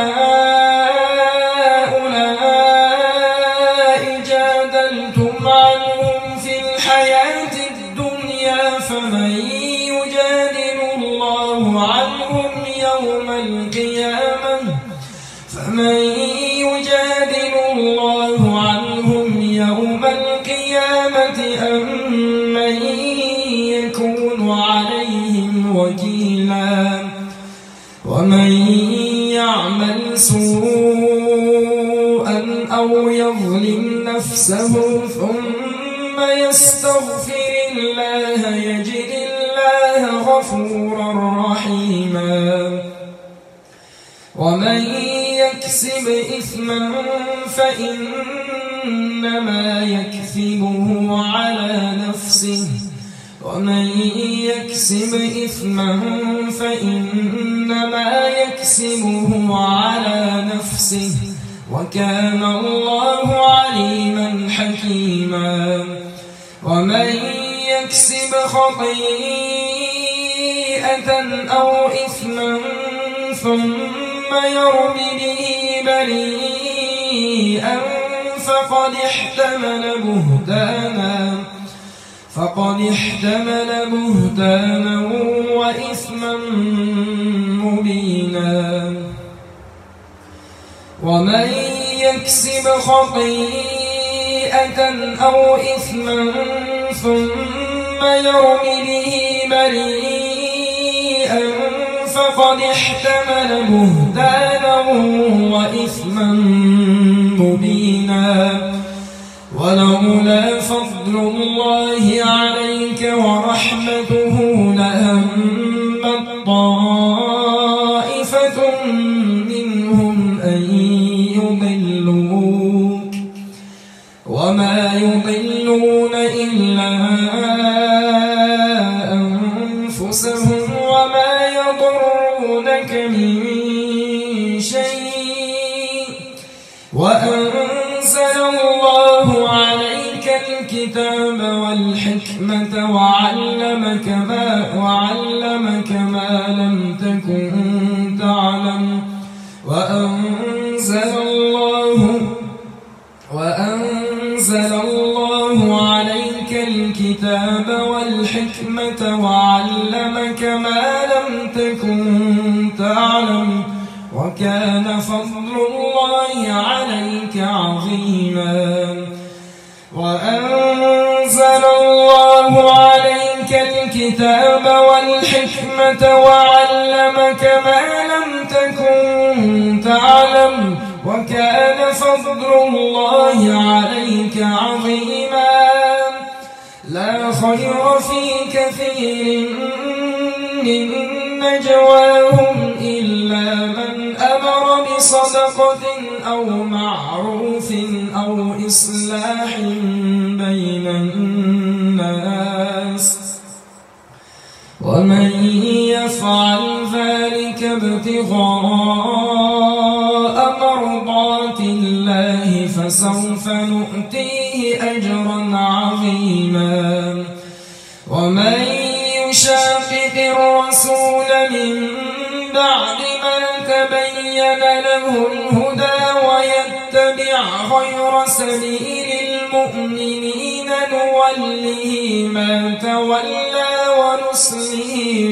هؤلاء جادلتم عنهم في الحياة الدنيا فمن يجادل الله عنهم يوم القيامة أم من يكون عليهم وكيلا ومن يعمل سوءا أو يظلم نفسه ثم يستغفر الله يجد الله غفورا رحيما ومن يكسب إثما فإنما يكسبه على نفسه ومن يكسب إثما فإنما يكسبه على نفسه وكان الله عليما حكيما ومن يكسب خطيئة أو إثما ثم يرم به بريئا فقد احتمل بهتانا وإثما مبينا ومن يكسب خطيئة أو إثما ثم يرم به بريئا فقد احتمل بهتانا وإثما مبينا ولولا فضل الله عليك ورحمته لهمت طائفة منهم أن يضلوك وما يضلون إلا أنفسهم وما يضرونك من شيء وأنزل الله عليك الكتاب والحكمة وعلمك ما لم تكن تعلم وأنزل الله عليك الكتاب والحكمة وعلمك ما لم تكن تعلم وكان فضل الله عليك عظيما وأنزل الله عليك الكتاب والحكمة وعلمك ما لم تكن تعلم وكان فضل الله عليك عظيما لا خير في كثير من نجواهم إلا من أمر بصدقة أو معروف أو إصلاح بين الناس ومن يفعل ذلك ابتغاء مرضات الله فسوف نؤتيه أجرا عظيما ومن يشاقق الرسول من بعد ما تبين له الهدى ويتبع غير سبيل المؤمنين نوله ما تولى ونصله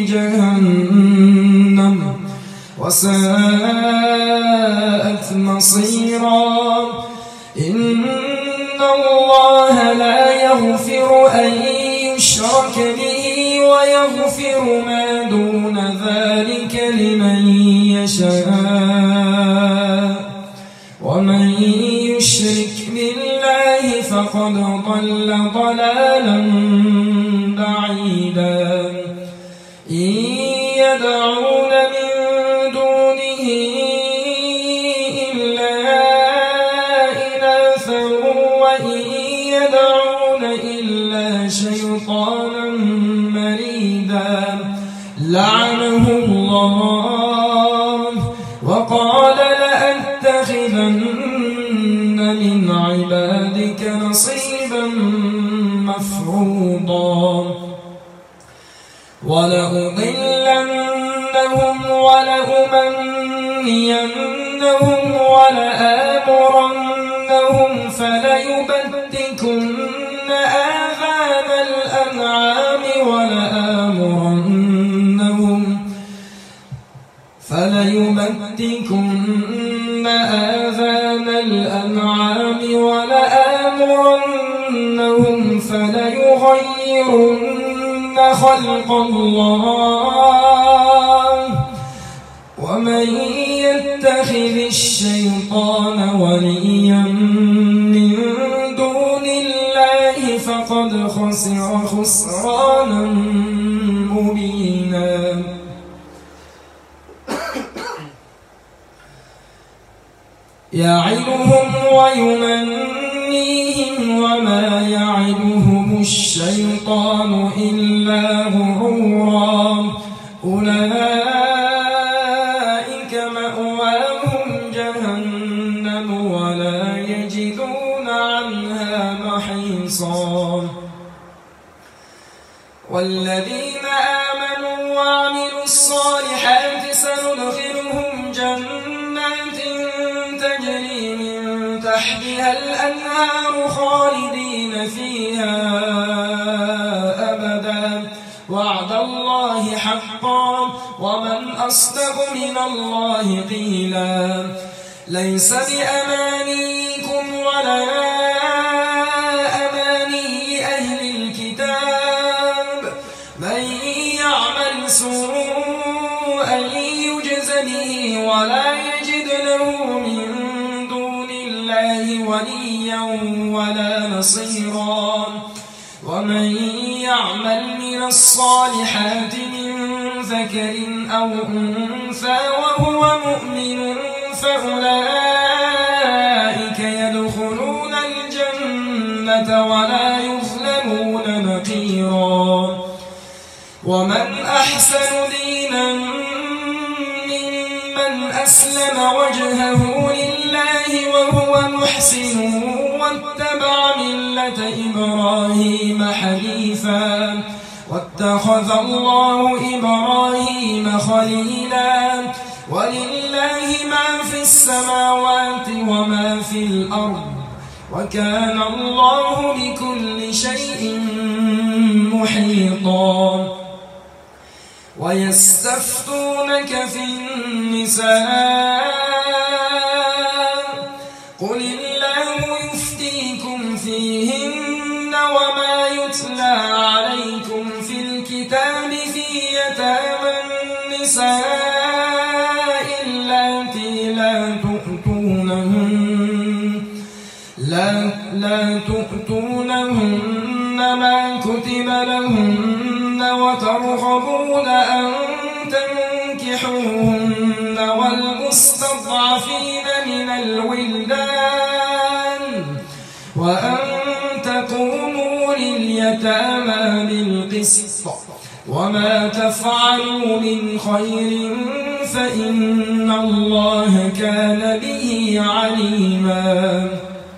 جهنم وساءت مصيرا إن الله لا يغفر أن يشرك به ويغفر ما دون ذلك لمن يشاء ومن يشرك بالله فقد ضل ضلالا بعيدا إن يدعون من دونه إلا إناثا وإن يدعون إلا شيطانا مريدا لعنه الله وقال لأتخذن من عبادك نصيبا مفروضا ولأضلنهم ولأمنينهم ولآمرنهم فليبتكن آذان الأنعام ولآمرنهم فليغيرن خلق الله ومن يتخذ الشيطان وليا من دون الله فقد خسر خسرانا مبينا. يعدهم ويمنيهم وما يعدهم الشيطان إلا غرورا. أولئك مأواهم جهنم ولا يجدون عنها محيصا. والذين آمنوا وعملوا الصالحات سندخلهم جنات تجري من تحتها الأنهار خالدين فيها أبدا وعد الله حقا ومن أصدق من الله قيلا. ليس بأمانيكم ولا أماني أهل الكتاب من يعمل سوءا يجز به ولا يجد له من دون الله وليا ولا نصيرا. ومن يعمل من الصالحات من ذكر أو أنثى وهو مؤمن فأولئك يدخلون الجنة ولا يظلمون نقيرا. ومن أحسن دينا ممن أسلم وجهه لله وهو محسن واتبع ملة إبراهيم حنيفا واتخذ الله إبراهيم خليلا. ولله ما في السماوات وما في الأرض وكان الله بكل شيء محيطا. ويستفتونك في النساء قل الله يفتيكم فيهن وما يتلى عليكم في الكتاب في يتامى النساء اللاتي لا تؤتونهن ما كتب لهن وترغبون أن تنكحوهن والمستضعفين من الولدان وأن تقوموا لليتامى بالقسط وما تفعلوا من خير فإن الله كان به عليما.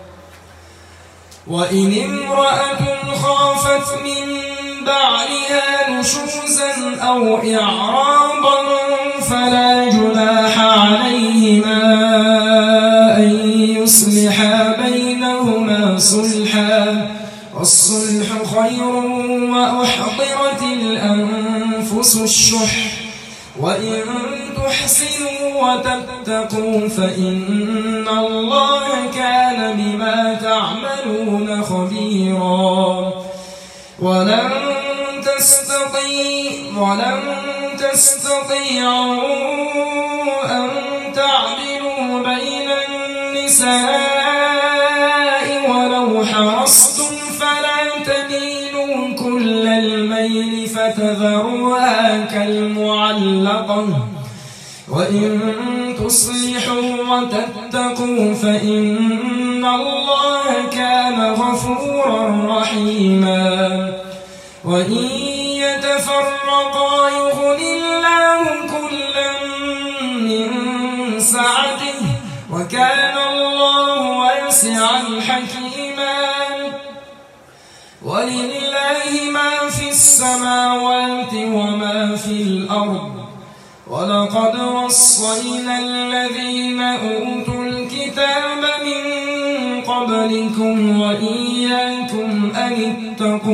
وإن امرأة خافت من بعلها نشوزا أو إعراضا فلا جناح عليهما أن يصلحا بينهما صلحا والصلح خير وأحضرت الأنفس الشح وإن تحسنوا وتتقوا فإن الله كان بما تعملون خبيرا. ولن تستطيعوا أن تعدلوا بين النساء ولو حرصتم فلا تميلوا كل الميل فتذروها كالمعلقة وإن تصلحوا وتتقوا فإن الله كان غفورا رحيما. وإن يتفرقا يغن الله كلا من سعته وكان الله واسعا حكيما. ولله ما في السماوات وما في الأرض ولقد وصينا الذين أوتوا الكتاب من قبلكم وإياكم أن اتقوا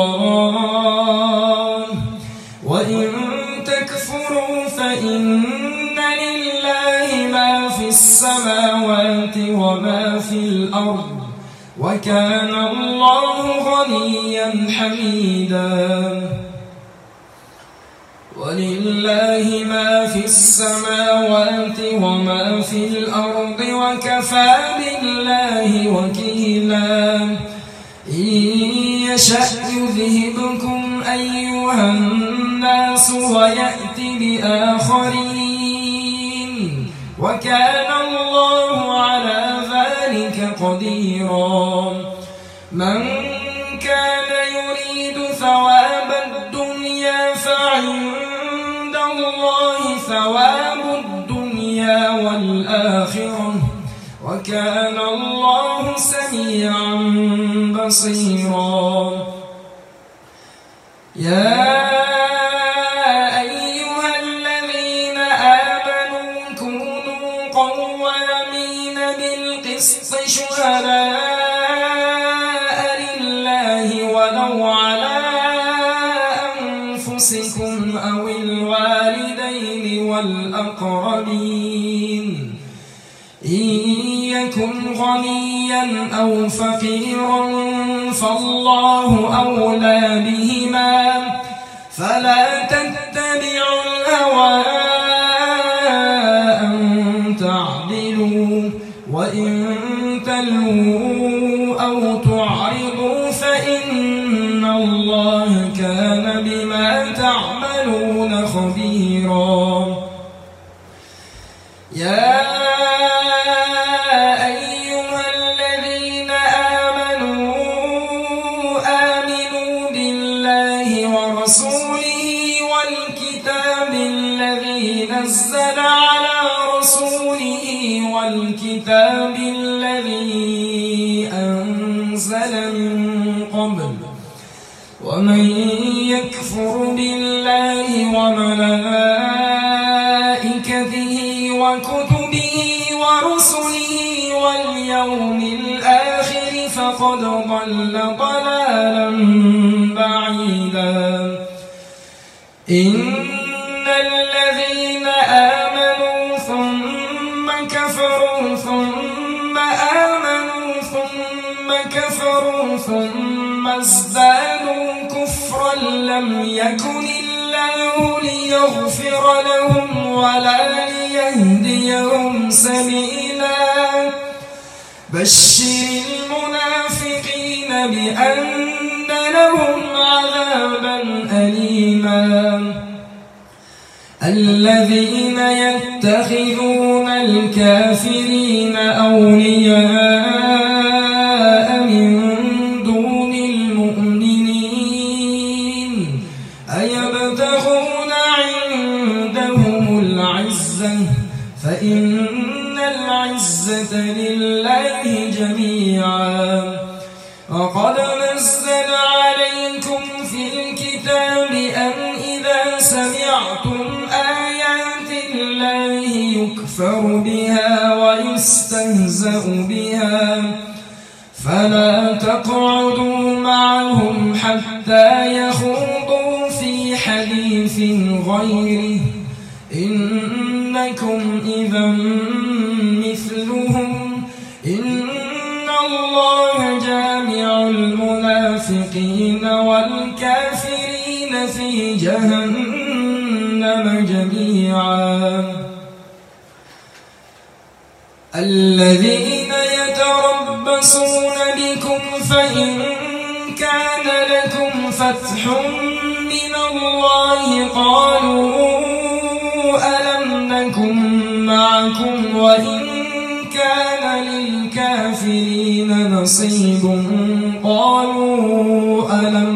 الله وإن تكفروا فإن لله ما في السماوات وما في الأرض وكان الله غنيا حميدا. ولله ما في السماوات وما في الأرض وكفى بالله وكيلا إن يشأ يذهبكم أيها الناس ويأت بآخرين وكان الله على ذلك قديرا من كان يريد ثواب الدنيا فعند الله ثواب الدنيا والآخرة وكان الله سميعا بصيرا يا أيها الذين آمنوا كونوا قوامين بالقسط شهداء لله ولو على أنفسكم أو الوالدين والأقربين إن يكن غنيا أو فقيرا فالله أولى بهما فلا تتبعوا الهوى أن تعدلوا وإن تلووا أو تعرضوا فإن الله كان بما تعملون خبيرا يا أيها الذين آمنوا آمنوا بالله ورسوله والكتاب الذي نزل على رسوله والكتاب الذي أنزل من قبل ومن يكفر بالله وملائكته وكتبه ورسله واليوم الآخر فقد ضل ضلالا بعيدا إن الذين آمنوا ثم كفروا ثم آمنوا ثم كفروا ثم ازدادوا كفرا لم يكن الله ليغفر لهم ولا ليهديهم سبيلا بشر المنافقين بأن لهم عذابا أليما الذين يتخذون الكافرين أولياء من دون المؤمنين أيبتغون عندهم العزة فإن العزة لله جميعا وقد نزل عليكم في الكتاب أن إذا سمعتم آيات الله يكفر بها ويستهزأ بها فلا تقعدوا معهم حتى يخوضوا في حديث غيره إنكم إذا مثلهم إن الله جامع المنافقين والكافرين في جهنم جميعا الذين يتربصون بكم فإن كان لكم فتح من الله قالوا ألم نكن معكم وإن كان للكافرين نصيب قالوا ألم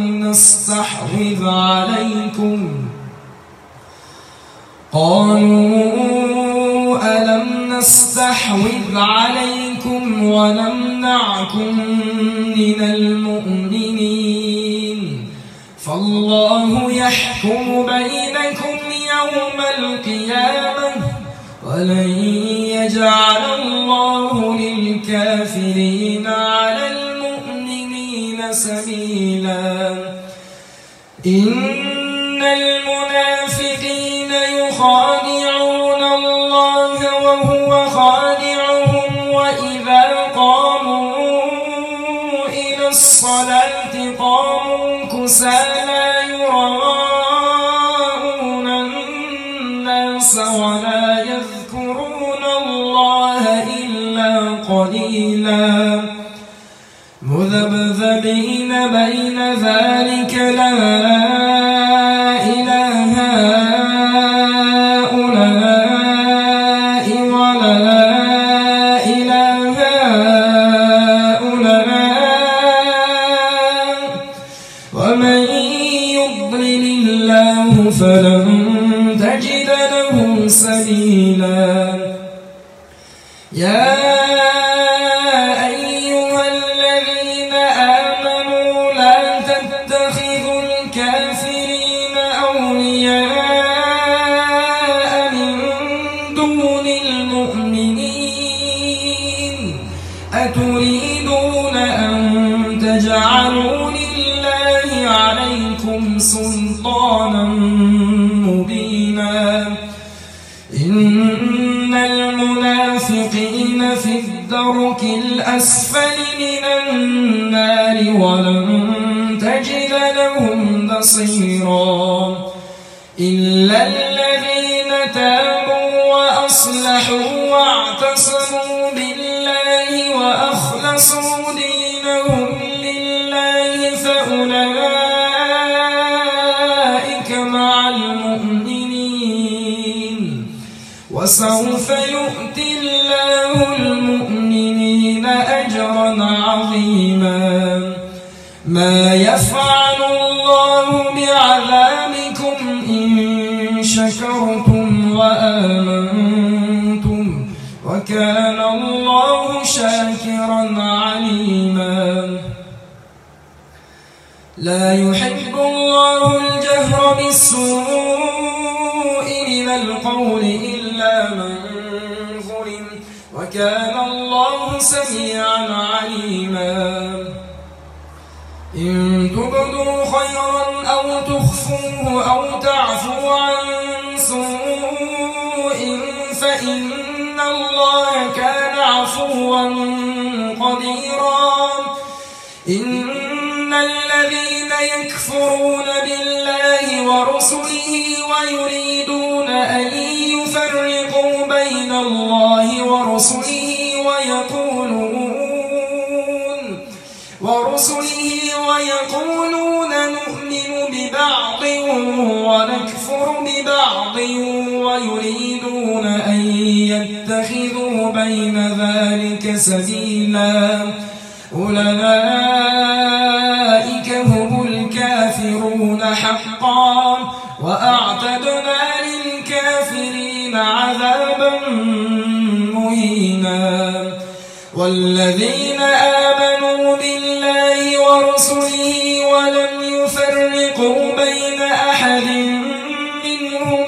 نستحوذ عليكم ونمنعكم من المؤمنين فالله يحكم بينكم يوم القيامة ولن يجعل الله للكافرين على المؤمنين سبيلا إن المنافقين يخادعون الله وهو خادعهم وإذا قاموا إلى الصلاة قاموا كسالى يراءون سبيلا مذبذبين بين ذلك لا إلى هؤلاء ولا إلى هؤلاء ومن يضلل الله فلن تجد له سبيلا يا أيها الذين آمنوا لا تتخذوا الكافرين أولياء من دون المؤمنين أتريدون أن تجعلوا لله عليكم سلطانا مبينا إن المنافقين في الدرك الأسفل من النار ولن تجد لهم نصيرا إلا الذين تابوا وأصلحوا واعتصموا بالله وأخلصوا دينهم لله فأولئك مع المؤمنين وسوف يؤتي الله المؤمنين أجرا عظيما ما يفعل الله بعذابكم إن شكرتم وآمنتم وكان الله شاكرا عليما لا يحب الله الجهر بالسوء من القول إلا من ظلم وكان الله سميعا عليما إن تبدوا خيرا أو تخفوه أو تعفو عن سوء فإن الله كان عفوا قديرا إن الذين يكفرون بالله ورسله ويريدون أن يفرقوا بين الله ورسله ويقولون نؤمن ببعض ونكفر ببعض ويريدون أن يتخذوا بين ذلك سبيلا أولئك هم الكافرون حقا وأعتدنا للكافرين عذابا مهينا والذين آمنوا بالله ورسله ولم يفرقوا بين أحد منهم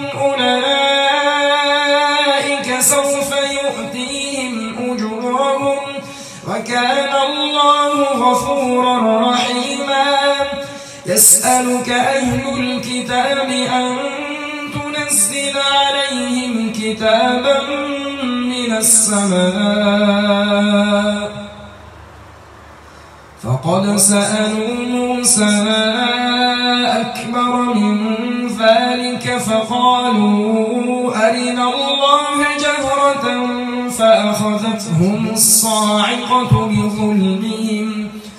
أولئك سوف يؤتيهم أجورهم وكان الله غفورا رحيما يسألك أهل الكتاب أن تنزل عليهم كتابا من السماء فقد سألوا موسى أكبر من ذلك فقالوا أرنا الله جهرة فأخذتهم الصاعقة بظلمهم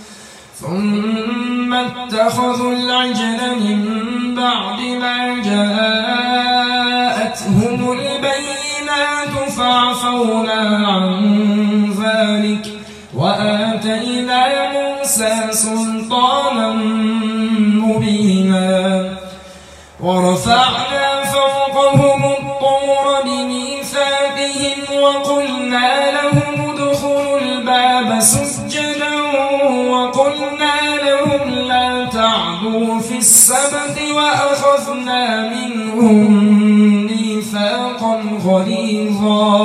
ثم اتخذوا العجل من بعد ما جاءتهم البينات فعفونا عن ذلك وآتينا موسى سلطانا مبينا ورفعنا فوقهم الطور بميثاقهم وقلنا لهم ادخلوا الباب سجدا وقلنا لهم لا تعدوا في السبت وأخذنا منهم ميثاقا غليظا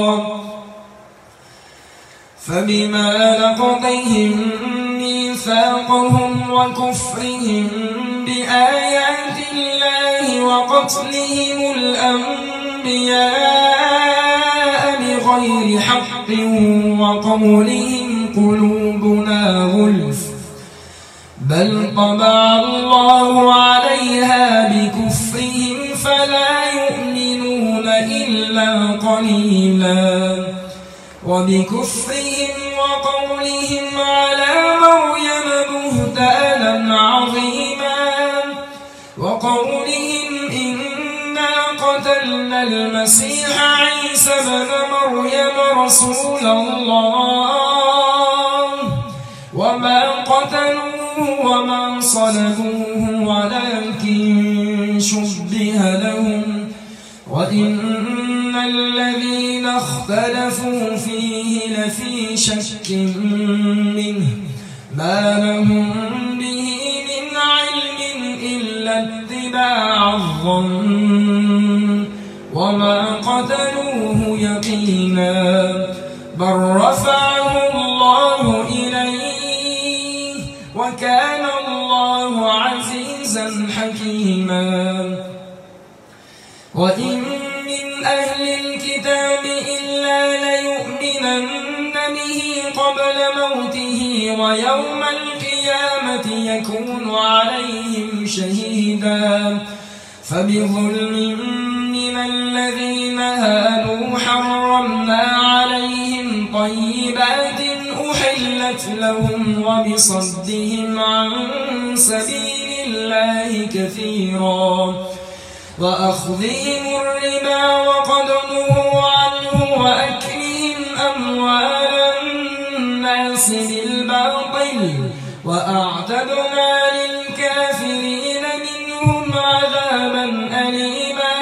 فبما نقضهم ميثاقهم وكفرهم بآيات الله وقتلهم الأنبياء بغير حق وقولهم قلوبنا غلف بل طبع الله عليها بكفرهم فلا يؤمنون إلا قليلا وبكفرهم وقولهم وقولهم على مريم بهتانا عظيما وقولهم إنا قتلنا المسيح عيسى ابن مريم رسول الله وما قتلوه وما صلبوه ولكن شبه لهم وإن الذين اختلفوا فيه لفي شك منه ما لهم به من علم إلا اتباع الظن وما قتلوه يقينا بل رفعه الله إليه وكان الله عزيزا حكيما وإن من أهل الكتاب إلا ليؤمنن به قبل موته ويوم القيامة يكون عليهم شهيدا فبظلم من الذين هادوا حرمنا عليهم طيبات أحلت لهم وبصدهم عن سبيل الله كثيرا وأخذهم الربا وقد نهوا عنه وأكلهم أموال الناس بالباطل وأعتدنا للكافرين منهم عذابا أليما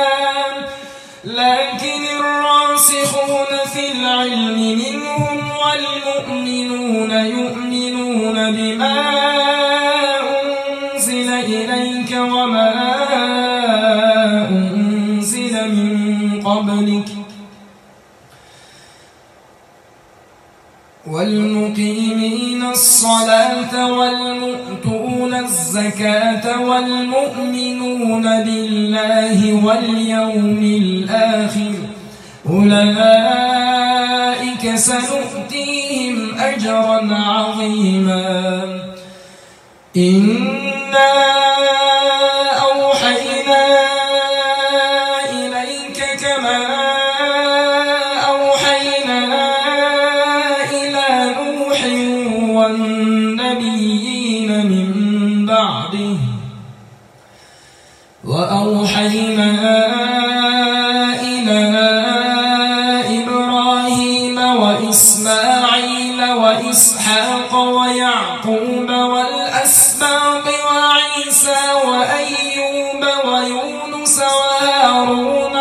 لكن الراسخون في العلم منهم والمؤمنون يؤمنون بما أنزل إليك وما أنزل من قبلك والمقيمين الصلاة والمؤتون الزكاة والمؤمنون بالله واليوم الآخر أولئك سنؤتيهم أجرا عظيما إنا أوحينا إليك كما أوحينا إلى نوح والنبيين من بعده وأوحينا إلى إبراهيم وإسماعيل وإسحاق ويعقوب والأسباط وعيسى وأيوب ويونس وهارون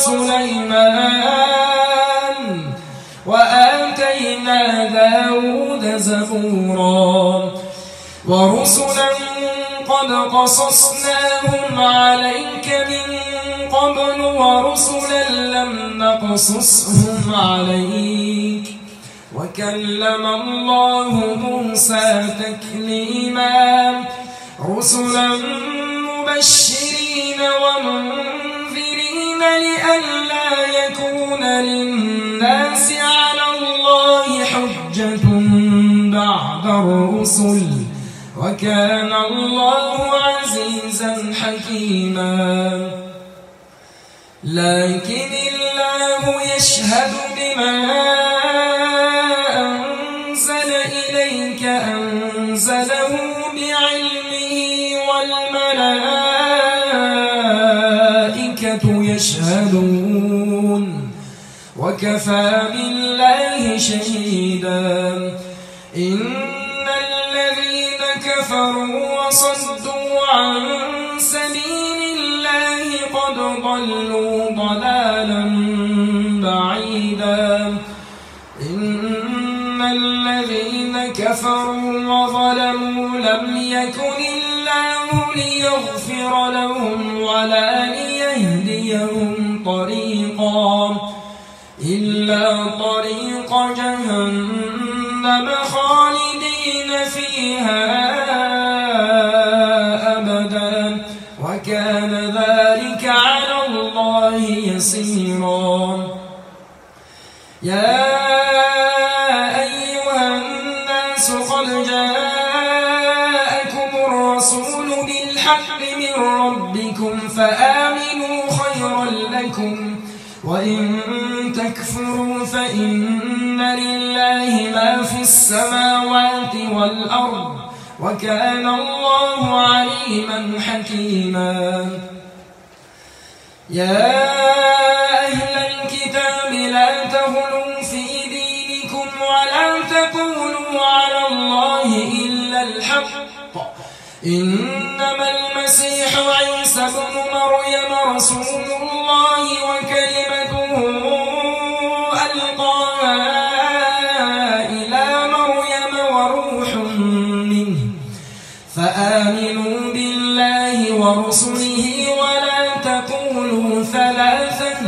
وسليمان وآتينا داود زبورا ورسلا قد قصصناهم عليك من قبل ورسلا لم نقصصهم عليك وكلم الله موسى تكليما رسلا مبشرين ومنذرين لئلا يكون للناس على الله حجة بعد الرسل وكان الله عزيزا حكيما لكن الله يشهد بما أنزل إليك أنزله بعلمه والملائكة يشهدون وكفى بالله شهيدا إن الذين كفروا وصدوا عن سبيل الله قد ضلوا ضلالا بعيدا إن الذين كفروا وظلموا لم يكن الله ليغفر لهم ولا ليهديهم طريقا إلا طريق جهنم خالدين فيها أبدا وكان ذلك على الله يسيرا يا أيها الناس قد جاءكم الرسول بالحق من ربكم فآمنوا خيرا لكم وإن تكفروا فإن لله ما في السماوات والأرض وكان الله عليما حكيما. يا أهل الكتاب لا تغلوا في دينكم ولا تقولوا على الله إلا الحق إنما المسيح عيسى ابن مريم رسول الله وكلمته ألقاها إلى مريم وروح منه فآمنوا بالله ورسله ولا تقولوا ثلاثة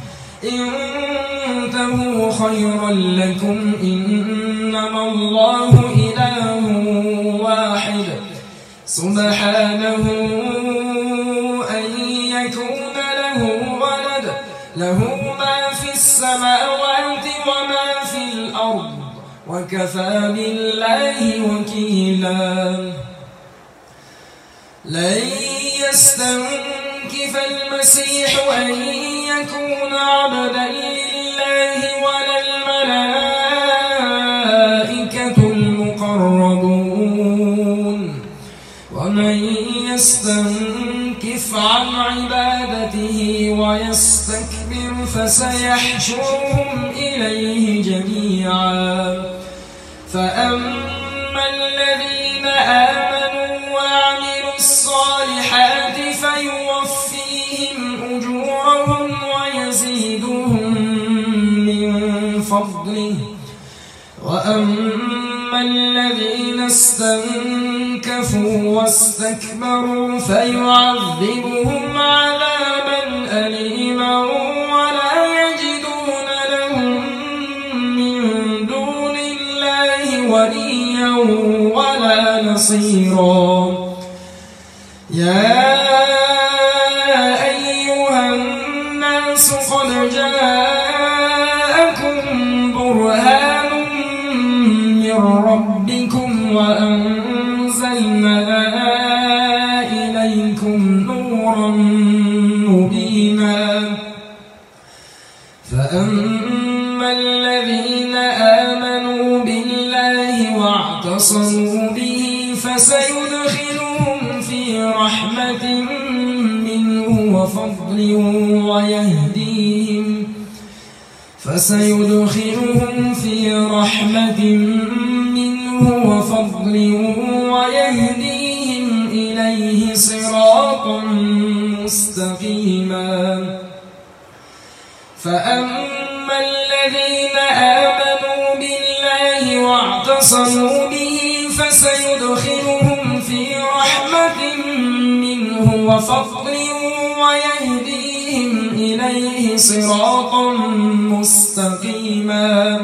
انتهوا خيرا لكم إنما الله إله واحد سبحانه أن يكون له ولد له ما في السماوات وما في الأرض وكفى بالله وكيلا. لن يستنكف المسيح أن يكون عبدا لله ولا الملائكة المقربون ومن يستنكف عن عبادته ويستكبر فسيحشرهم إليه جميعا. فأما الذين آمنوا وعملوا الصالحات فيوفيهم أجورهم ويزيدهم من فضله وأما الذين استنكفوا واستكبروا فيعذبهم عذابا أليما ولا يجدون لهم من دون الله وليا ولا نصيرا. يا أيها الناس قد جاءكم برهان من ربكم وأنزلنا إليكم نورا مبينا. فأما الذين آمنوا بالله واعتصموا به فسيدخلهم في رحمة منه وفضل ويهديهم إليه صراطا مستقيما. فأما الذين آمنوا بالله واعتصموا به فسيدخلهم في رحمة منه وفضل ويهديهم إليه صراطا مستقيما.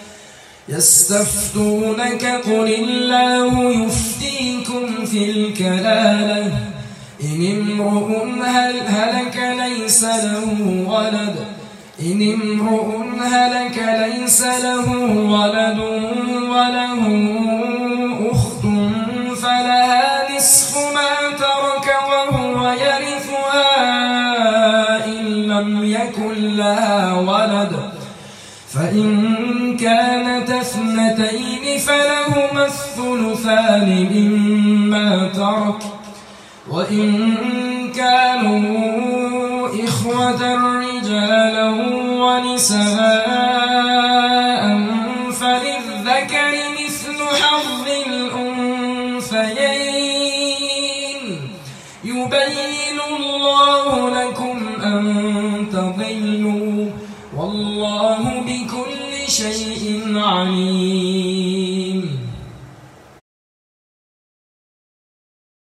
يستفتونك قل الله يفتيكم في الكلالة إن امرؤ هلك ليس له ولد وله أخت فلها نصف ما ترك وهو يرثها إن لم يكن لها ولد فإن كانت اثنتين فلهما الثلثان مما ترك وإن كانوا إخوة رجالا ونساء فللذكر مثل حظ الأنثيين يبين الله لكم أن تضلوا والله بكل شيء عليم.